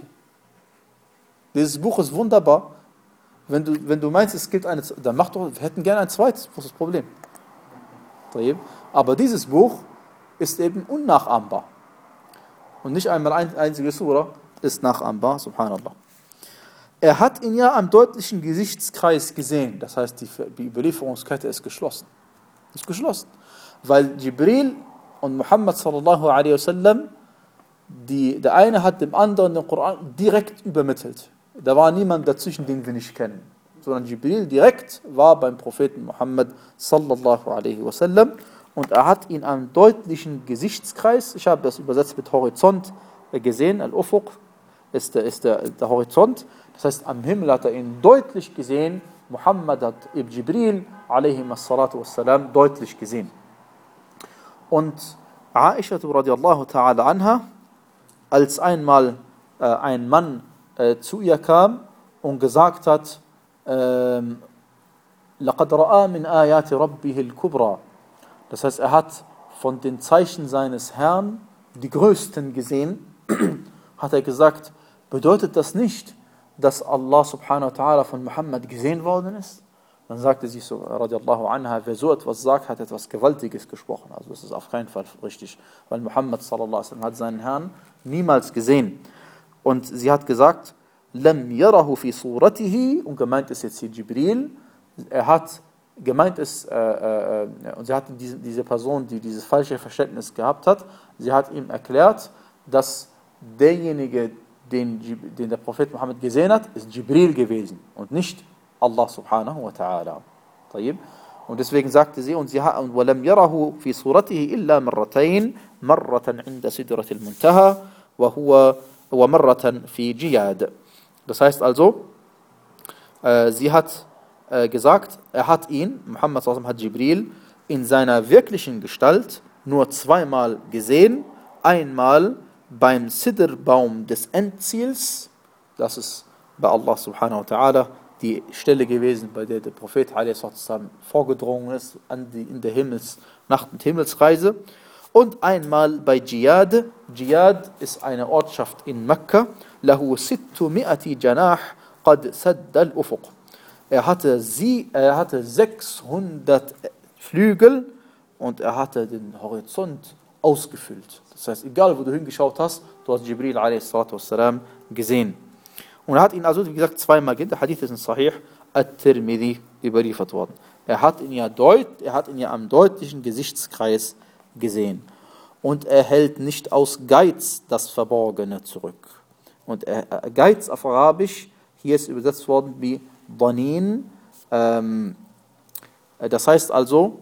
Dieses Buch ist wunderbar. Wenn du, wenn du meinst, es gibt eine, dann mach doch, wir hätten gerne ein zweites, was ist das Problem? Aber dieses Buch ist eben unnachahmbar. Und nicht einmal ein einziges Surah ist nachahmbar, subhanallah. Er hat ihn ja am deutlichen Gesichtskreis gesehen. Das heißt, die, die Überlieferungskette ist geschlossen. Ist geschlossen. Weil Jibril und Muhammad sallallahu alaihi wasallam, die, der eine hat dem anderen den Koran direkt übermittelt. Da war niemand dazwischen, den wir nicht kennen. Sondern Jibril direkt war beim Propheten Muhammad sallallahu alaihi wasallam und er hat ihn am deutlichen Gesichtskreis, ich habe das übersetzt mit Horizont gesehen, Al-Ufuq ist, der, ist der, der Horizont, das heißt am Himmel hat er ihn deutlich gesehen Muhammad hat Ibn Jibril alaihi salatu wassalam deutlich gesehen. Und Aisha radiallahu ta'ala anha, als einmal äh, ein Mann äh, zu ihr kam und gesagt hat, ähm, لَقَدْ رَآ مِنْ آيَاتِ رَبِّهِ الْكُبْرَى. Das heißt, er hat von den Zeichen seines Herrn die größten gesehen, hat er gesagt, bedeutet das nicht, dass Allah subhanahu wa ta'ala von Muhammad gesehen worden ist? Dann sagte sie so, radiallahu anha, wer so etwas sagt, hat etwas Gewaltiges gesprochen. Also das ist auf keinen Fall richtig, weil Muhammad sallallahu alaihi wasallam hat seinen Herrn niemals gesehen. Und sie hat gesagt, lam yarahu fi suratihi, und gemeint ist jetzt hier Jibril, er hat, gemeint ist, äh, äh, und sie hat diese, diese Person, die dieses falsche Verständnis gehabt hat, sie hat ihm erklärt, dass derjenige, den, den der Prophet Muhammad gesehen hat, ist Jibril gewesen und nicht Allah subhanahu wa ta'ala. Und deswegen sagte sie, und sie hat, وَلَمْ يَرَهُ فِي صُورَتِهِ إِلَّا مَرَّتَيْن مَرَّةً عِنْدَ سِدْرَةِ الْمُنْتَهَى وَهُوَ وَمَرَّةً فِي جِيَادٍ. Das heißt also, äh, sie hat äh, gesagt, er hat ihn, Muhammad sallallahu alaihi wasallam hat Jibril, in seiner wirklichen Gestalt nur zweimal gesehen, einmal beim Sidrbaum des Endziels, das ist bei Allah subhanahu wa ta'ala die Stelle gewesen, bei der der Prophet vorgedrungen ist an die, in der Himmels, Nacht- und Himmelsreise. Und einmal bei Jiyad. Jiyad ist eine Ortschaft in Mekka. Lahu sittumi'ati janah qad sadda al-ufuq. Er hatte, sie, er hatte sechshundert Flügel und er hatte den Horizont ausgefüllt. Das heißt, egal wo du hingeschaut hast, du hast Jibril a s. gesehen. Und er hat ihn also, wie gesagt, zweimal gesehen. Der Hadith ist in Sahih at-Tirmidhi überliefert worden. Er hat ihn ja, deut, er hat ihn ja am deutlichen Gesichtskreis gesehen. Und er hält nicht aus Geiz das Verborgene zurück. Und er, Geiz auf Arabisch, hier ist übersetzt worden wie Danin. Ähm, das heißt also,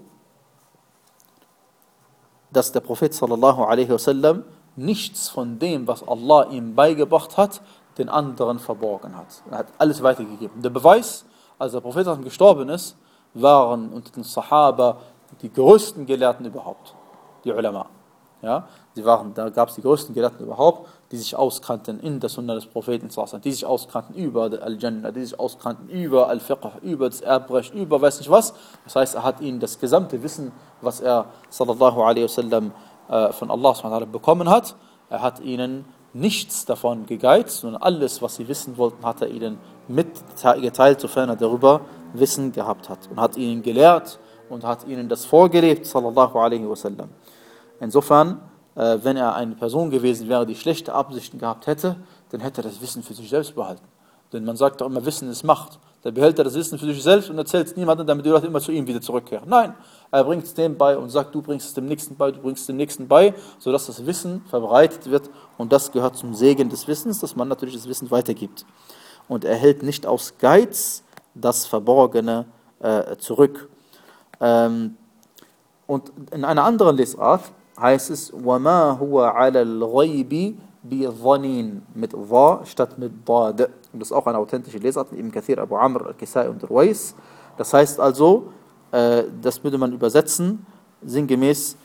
dass der Prophet sallallahu alaihi wasallam nichts von dem, was Allah ihm beigebracht hat, den anderen verborgen hat. Er hat alles weitergegeben. Der Beweis, als der Prophet gestorben ist, waren unter den Sahaba die größten Gelehrten überhaupt, die Ulama. Ja, sie waren, da gab es die größten Gelehrten überhaupt, die sich auskannten in der Sunna des Propheten, die sich auskannten über Al-Jannah, die sich auskannten über Al-Fiqh, über das Erbrecht, über weiß nicht was. Das heißt, er hat ihnen das gesamte Wissen, was er sallallahu alaihi wasallam äh, von Allah subhanahu wa ta'ala bekommen hat, er hat ihnen nichts davon gegeizt, sondern alles, was sie wissen wollten, hat er ihnen mitgeteilt, sofern er darüber Wissen gehabt hat. Und hat ihnen gelehrt und hat ihnen das vorgelebt, sallallahu alaihi wasallam. Insofern, äh, wenn er eine Person gewesen wäre, die schlechte Absichten gehabt hätte, dann hätte er das Wissen für sich selbst behalten. Denn man sagt doch immer, Wissen ist Macht. Da behält er das Wissen für sich selbst und erzählt es niemandem, damit die Leute immer zu ihm wieder zurückkehren. Nein, er bringt es dem bei und sagt, du bringst es dem Nächsten bei, du bringst es dem Nächsten bei, sodass das Wissen verbreitet wird. Und das gehört zum Segen des Wissens, dass man natürlich das Wissen weitergibt. Und er hält nicht aus Geiz das Verborgene äh, zurück. Ähm, und in einer anderen Lesart heißt es, وَمَا هُوَ عَلَى الْغَيْبِ بِظَنِينَ, mit Wa statt mit Dad. Und das ist auch eine authentische Lesart von Ibn Kathir, Abu Amr, Al-Kisai und Ruwais. Das heißt also, äh, das würde man übersetzen, sinngemäß,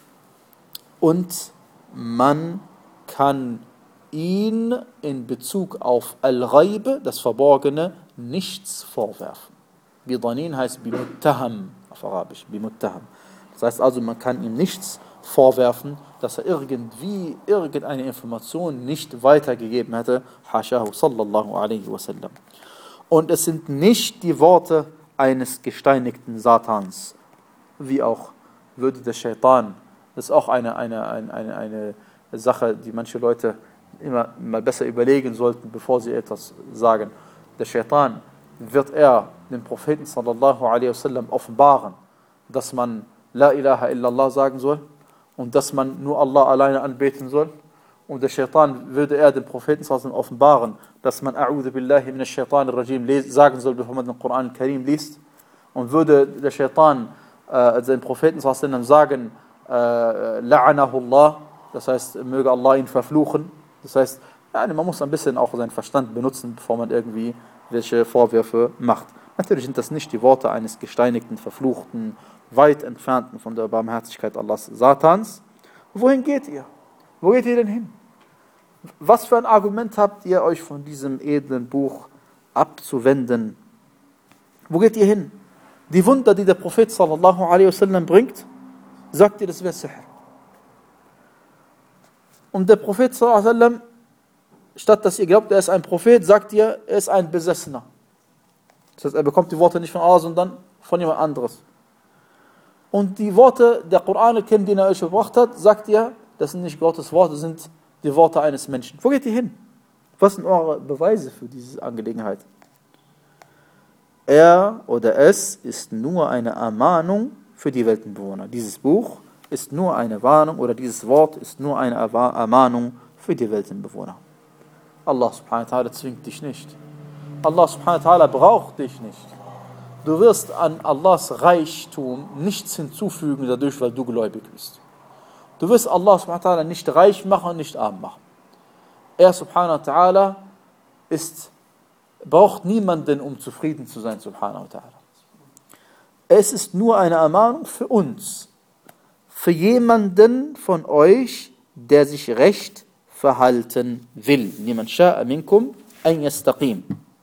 und man kann ihn in Bezug auf Al-Ghaib, das Verborgene, nichts vorwerfen. Bidanin heißt Bimuttaham auf Arabisch, Bimuttaham. Das heißt also, man kann ihm nichts vorwerfen, dass er irgendwie irgendeine Information nicht weitergegeben hätte. Hashahu sallallahu alaihi wasallam. Und es sind nicht die Worte eines gesteinigten Satans, wie auch würde der Shaitan. Das ist auch eine, eine, eine, eine, eine Sache, die manche Leute immer mal besser überlegen sollten, bevor sie etwas sagen. Der Shaitan wird er dem Propheten sallallahu alaihi wasallam offenbaren, dass man La ilaha illallah sagen soll und dass man nur Allah alleine anbeten soll. Und der Shaitan würde er dem Propheten sallallahu alaihi wasallam offenbaren, dass man A'udhu billahi minash shaitanir rajim sagen soll, bevor man den Koran Karim liest. Und würde der Shaitan äh, den Propheten sallallahu alaihi wasallam sagen, äh, La'anahullah, das heißt, möge Allah ihn verfluchen. Das heißt, ja, man muss ein bisschen auch seinen Verstand benutzen, bevor man irgendwie welche Vorwürfe macht. Natürlich sind das nicht die Worte eines gesteinigten, verfluchten, weit entfernten von der Barmherzigkeit Allahs Satans. Wohin geht ihr? Wo geht ihr denn hin? Was für ein Argument habt ihr, euch von diesem edlen Buch abzuwenden? Wo geht ihr hin? Die Wunder, die der Prophet sallallahu alaihi wasallam bringt, sagt ihr, das wäre Sihr. Und der Prophet sallallahu alaihi wasallam, statt dass ihr glaubt, er ist ein Prophet, sagt ihr, er ist ein Besessener. Das heißt, er bekommt die Worte nicht von Allah, sondern von jemand anderes. Und die Worte der Koran, die er euch gebracht hat, sagt ihr, das sind nicht Gottes Worte, das sind die Worte eines Menschen. Wo geht ihr hin? Was sind eure Beweise für diese Angelegenheit? Er oder es ist nur eine Ermahnung für die Weltenbewohner. Dieses Buch ist nur eine Warnung oder dieses Wort ist nur eine Ermahnung für die Weltenbewohner. Allah subhanahu wa ta'ala zwingt dich nicht. Allah subhanahu wa ta'ala braucht dich nicht. Du wirst an Allahs Reichtum nichts hinzufügen dadurch, weil du gläubig bist. Du wirst Allah subhanahu wa ta'ala nicht reich machen und nicht arm machen. Er subhanahu wa ta'ala ist, braucht niemanden, um zufrieden zu sein, subhanahu wa ta'ala. Es ist nur eine Ermahnung für uns, für jemanden von euch, der sich recht verhalten will. Liman sha'a minkum an yastaqim.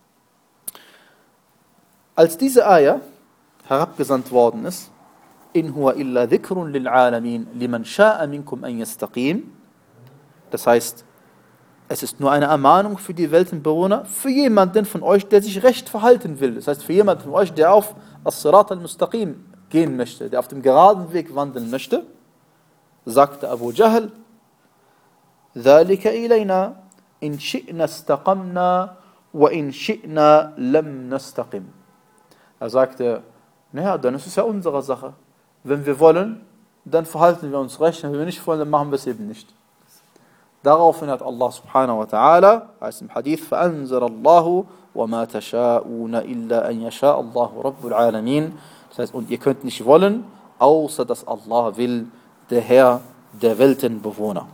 Als diese Ayah herabgesandt worden ist, in huwa illa dhikrun lil alamin liman sha'a minkum an yastaqim, das heißt, es ist nur eine Ermahnung für die Weltenbewohner, für jemanden von euch, der sich recht verhalten will. Das heißt, für jemanden von euch, der auf as-Sirat al-Mustaqim gehen möchte, der auf dem geraden Weg wandeln möchte, sagte Abu Jahl, ذَلِكَ إِلَيْنَا إِنْ شِئْنَا اسْتَقَمْنَا وَإِنْ شِئْنَا لَمْ نَسْتَقِمْ. Er sagte, naja, dann ist es ja unsere Sache. Wenn wir wollen, dann verhalten wir uns recht, wenn wir nicht wollen, dann machen wir es eben nicht. Daraufhin hat Allah subhanahu wa ta'ala, heißt im Hadith, فَأَنْزَرَ اللَّهُ وَمَا تَشَاءُونَ إِلَّا أَنْ يَشَاءَ اللَّهُ رَبُّ الْعَالَمِينَ. Das heißt, und ihr könnt nicht wollen, außer dass Allah will, der Herr der Weltenbewohner.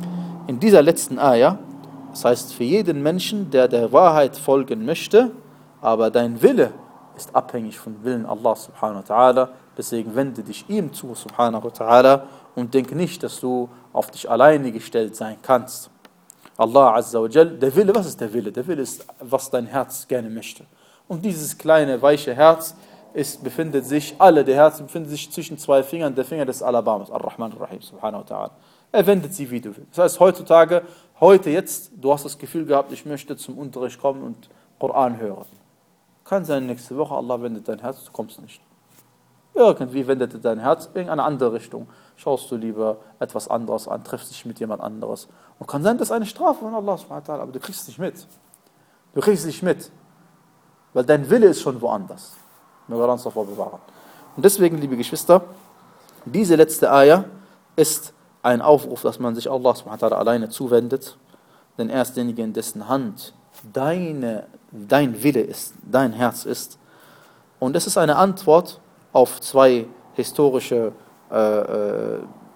In dieser letzten Ayah, das heißt, für jeden Menschen, der der Wahrheit folgen möchte, aber dein Wille ist abhängig vom Willen Allah subhanahu wa ta'ala, deswegen wende dich ihm zu, subhanahu wa ta'ala, und denke nicht, dass du auf dich alleine gestellt sein kannst. Allah azza wa jal, der Wille, was ist der Wille? Der Wille ist, was dein Herz gerne möchte. Und dieses kleine, weiche Herz ist, befindet sich, alle der Herzen befinden sich zwischen zwei Fingern, der Finger des Alabamas, Ar-Rahman Ar-Rahim, subhanahu wa ta'ala. Er wendet sie, wie du willst. Das heißt, heutzutage, heute jetzt, du hast das Gefühl gehabt, ich möchte zum Unterricht kommen und Koran hören. Kann sein, nächste Woche, Allah wendet dein Herz, du kommst nicht. Irgendwie wendet dein Herz in eine andere Richtung. Schaust du lieber etwas anderes an, triffst dich mit jemand anderes. Und kann sein, das ist eine Strafe von Allah, aber du kriegst es nicht mit. Du kriegst es nicht mit. Weil dein Wille ist schon woanders. Möge Allah uns davor bewahren. Und deswegen, liebe Geschwister, diese letzte Ayah ist ein Aufruf, dass man sich Allah alleine zuwendet. Denn er ist derjenige, in dessen Hand deine, dein Wille ist, dein Herz ist. Und es ist eine Antwort auf zwei historische äh, äh,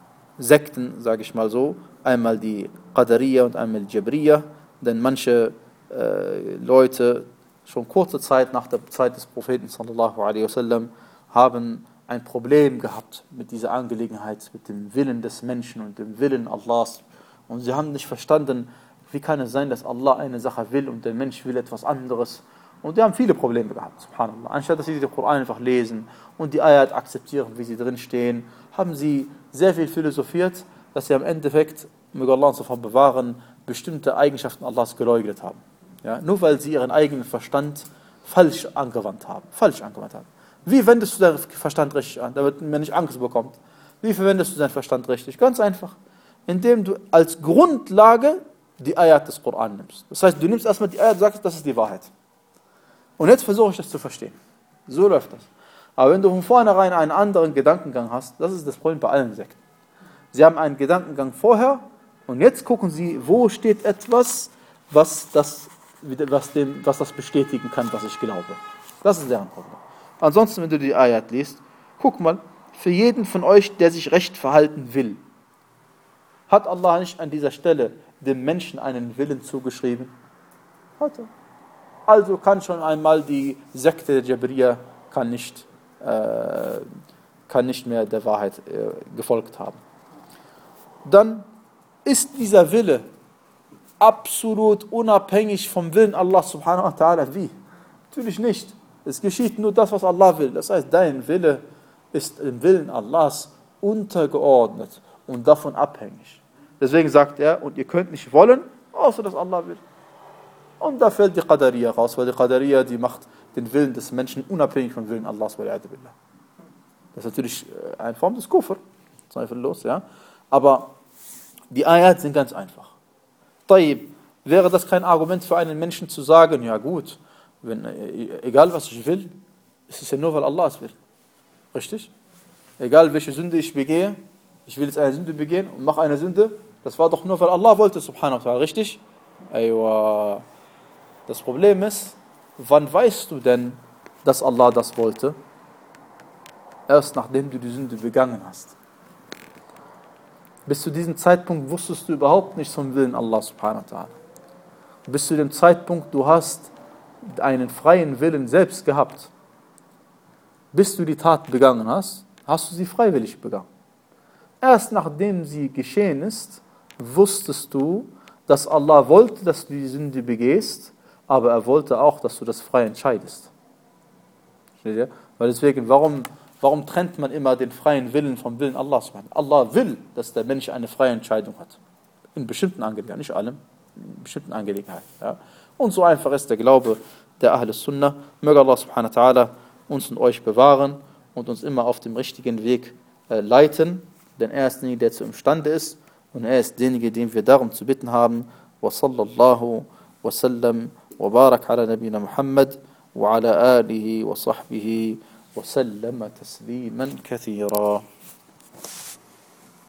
Sekten, sage ich mal so. Einmal die Qadariyya und einmal die Jabriyya. Denn manche äh, Leute, schon kurze Zeit nach der Zeit des Propheten sallallahu alaihi wasallam, haben ein Problem gehabt mit dieser Angelegenheit, mit dem Willen des Menschen und dem Willen Allahs. Und sie haben nicht verstanden, wie kann es sein, dass Allah eine Sache will und der Mensch will etwas anderes. Und die haben viele Probleme gehabt, subhanallah. Anstatt dass sie den Koran einfach lesen und die Ayat akzeptieren, wie sie drin stehen, haben sie sehr viel philosophiert, dass sie am Endeffekt, möge Allah uns davon bewahren, bestimmte Eigenschaften Allahs geleugnet haben. Ja, nur weil sie ihren eigenen Verstand falsch angewandt haben. Falsch angewandt haben. Wie wendest du deinen Verstand richtig an, damit man nicht Angst bekommt? Wie verwendest du deinen Verstand richtig? Ganz einfach. Indem du als Grundlage die Ayat des Koran nimmst. Das heißt, du nimmst erstmal die Ayat und sagst, das ist die Wahrheit. Und jetzt versuche ich das zu verstehen. So läuft das. Aber wenn du von vornherein einen anderen Gedankengang hast, das ist das Problem bei allen Sekten. Sie haben einen Gedankengang vorher und jetzt gucken sie, wo steht etwas, was das, was dem, was das bestätigen kann, was ich glaube. Das ist deren Problem. Ansonsten, wenn du die Ayat liest, guck mal, für jeden von euch, der sich recht verhalten will, hat Allah nicht an dieser Stelle dem Menschen einen Willen zugeschrieben? Hat er. also kann schon einmal die Sekte der Jabriya kann nicht, äh, kann nicht mehr der Wahrheit äh, gefolgt haben. Dann ist dieser Wille absolut unabhängig vom Willen Allah subhanahu wa ta'ala. Wie? Natürlich nicht. Es geschieht nur das, was Allah will. Das heißt, dein Wille ist dem Willen Allahs untergeordnet und davon abhängig. Deswegen sagt er, und ihr könnt nicht wollen, außer dass Allah will. Und da fällt die Qadariya raus, weil die Qadariya, die macht den Willen des Menschen unabhängig vom Willen Allahs. Das ist natürlich eine Form des Kufr, zweifellos, ja. Aber die Ayat sind ganz einfach. Tayyib, wäre das kein Argument für einen Menschen zu sagen, ja gut, wenn, egal was ich will, ist es ja nur, weil Allah es will. Richtig? Egal welche Sünde ich begehe, ich will jetzt eine Sünde begehen und mache eine Sünde, das war doch nur, weil Allah wollte, subhanahu wa ta'ala, richtig? Aywa. Das Problem ist, wann weißt du denn, dass Allah das wollte? Erst nachdem du die Sünde begangen hast. Bis zu diesem Zeitpunkt wusstest du überhaupt nichts vom Willen Allah subhanahu wa ta'ala. Bis zu dem Zeitpunkt, du hast einen freien Willen selbst gehabt. Bis du die Tat begangen hast, hast du sie freiwillig begangen. Erst nachdem sie geschehen ist, wusstest du, dass Allah wollte, dass du die Sünde begehst, aber er wollte auch, dass du das frei entscheidest. Weil deswegen, warum, warum trennt man immer den freien Willen vom Willen Allahs? Allah will, dass der Mensch eine freie Entscheidung hat. In bestimmten Angelegenheiten, nicht allem, in bestimmten Angelegenheiten. Ja. Und so einfach ist der Glaube der Ahl Sunnah. Möge Allah subhanahu wa ta'ala uns und euch bewahren und uns immer auf dem richtigen Weg äh, leiten, denn er ist derjenige, der zu imstande ist und er ist derjenige, den wir darum zu bitten haben. Wa sallallahu wa sallam wa barak ala nabina Muhammad wa ala alihi wa sahbihi wa sallama tasliman kathira.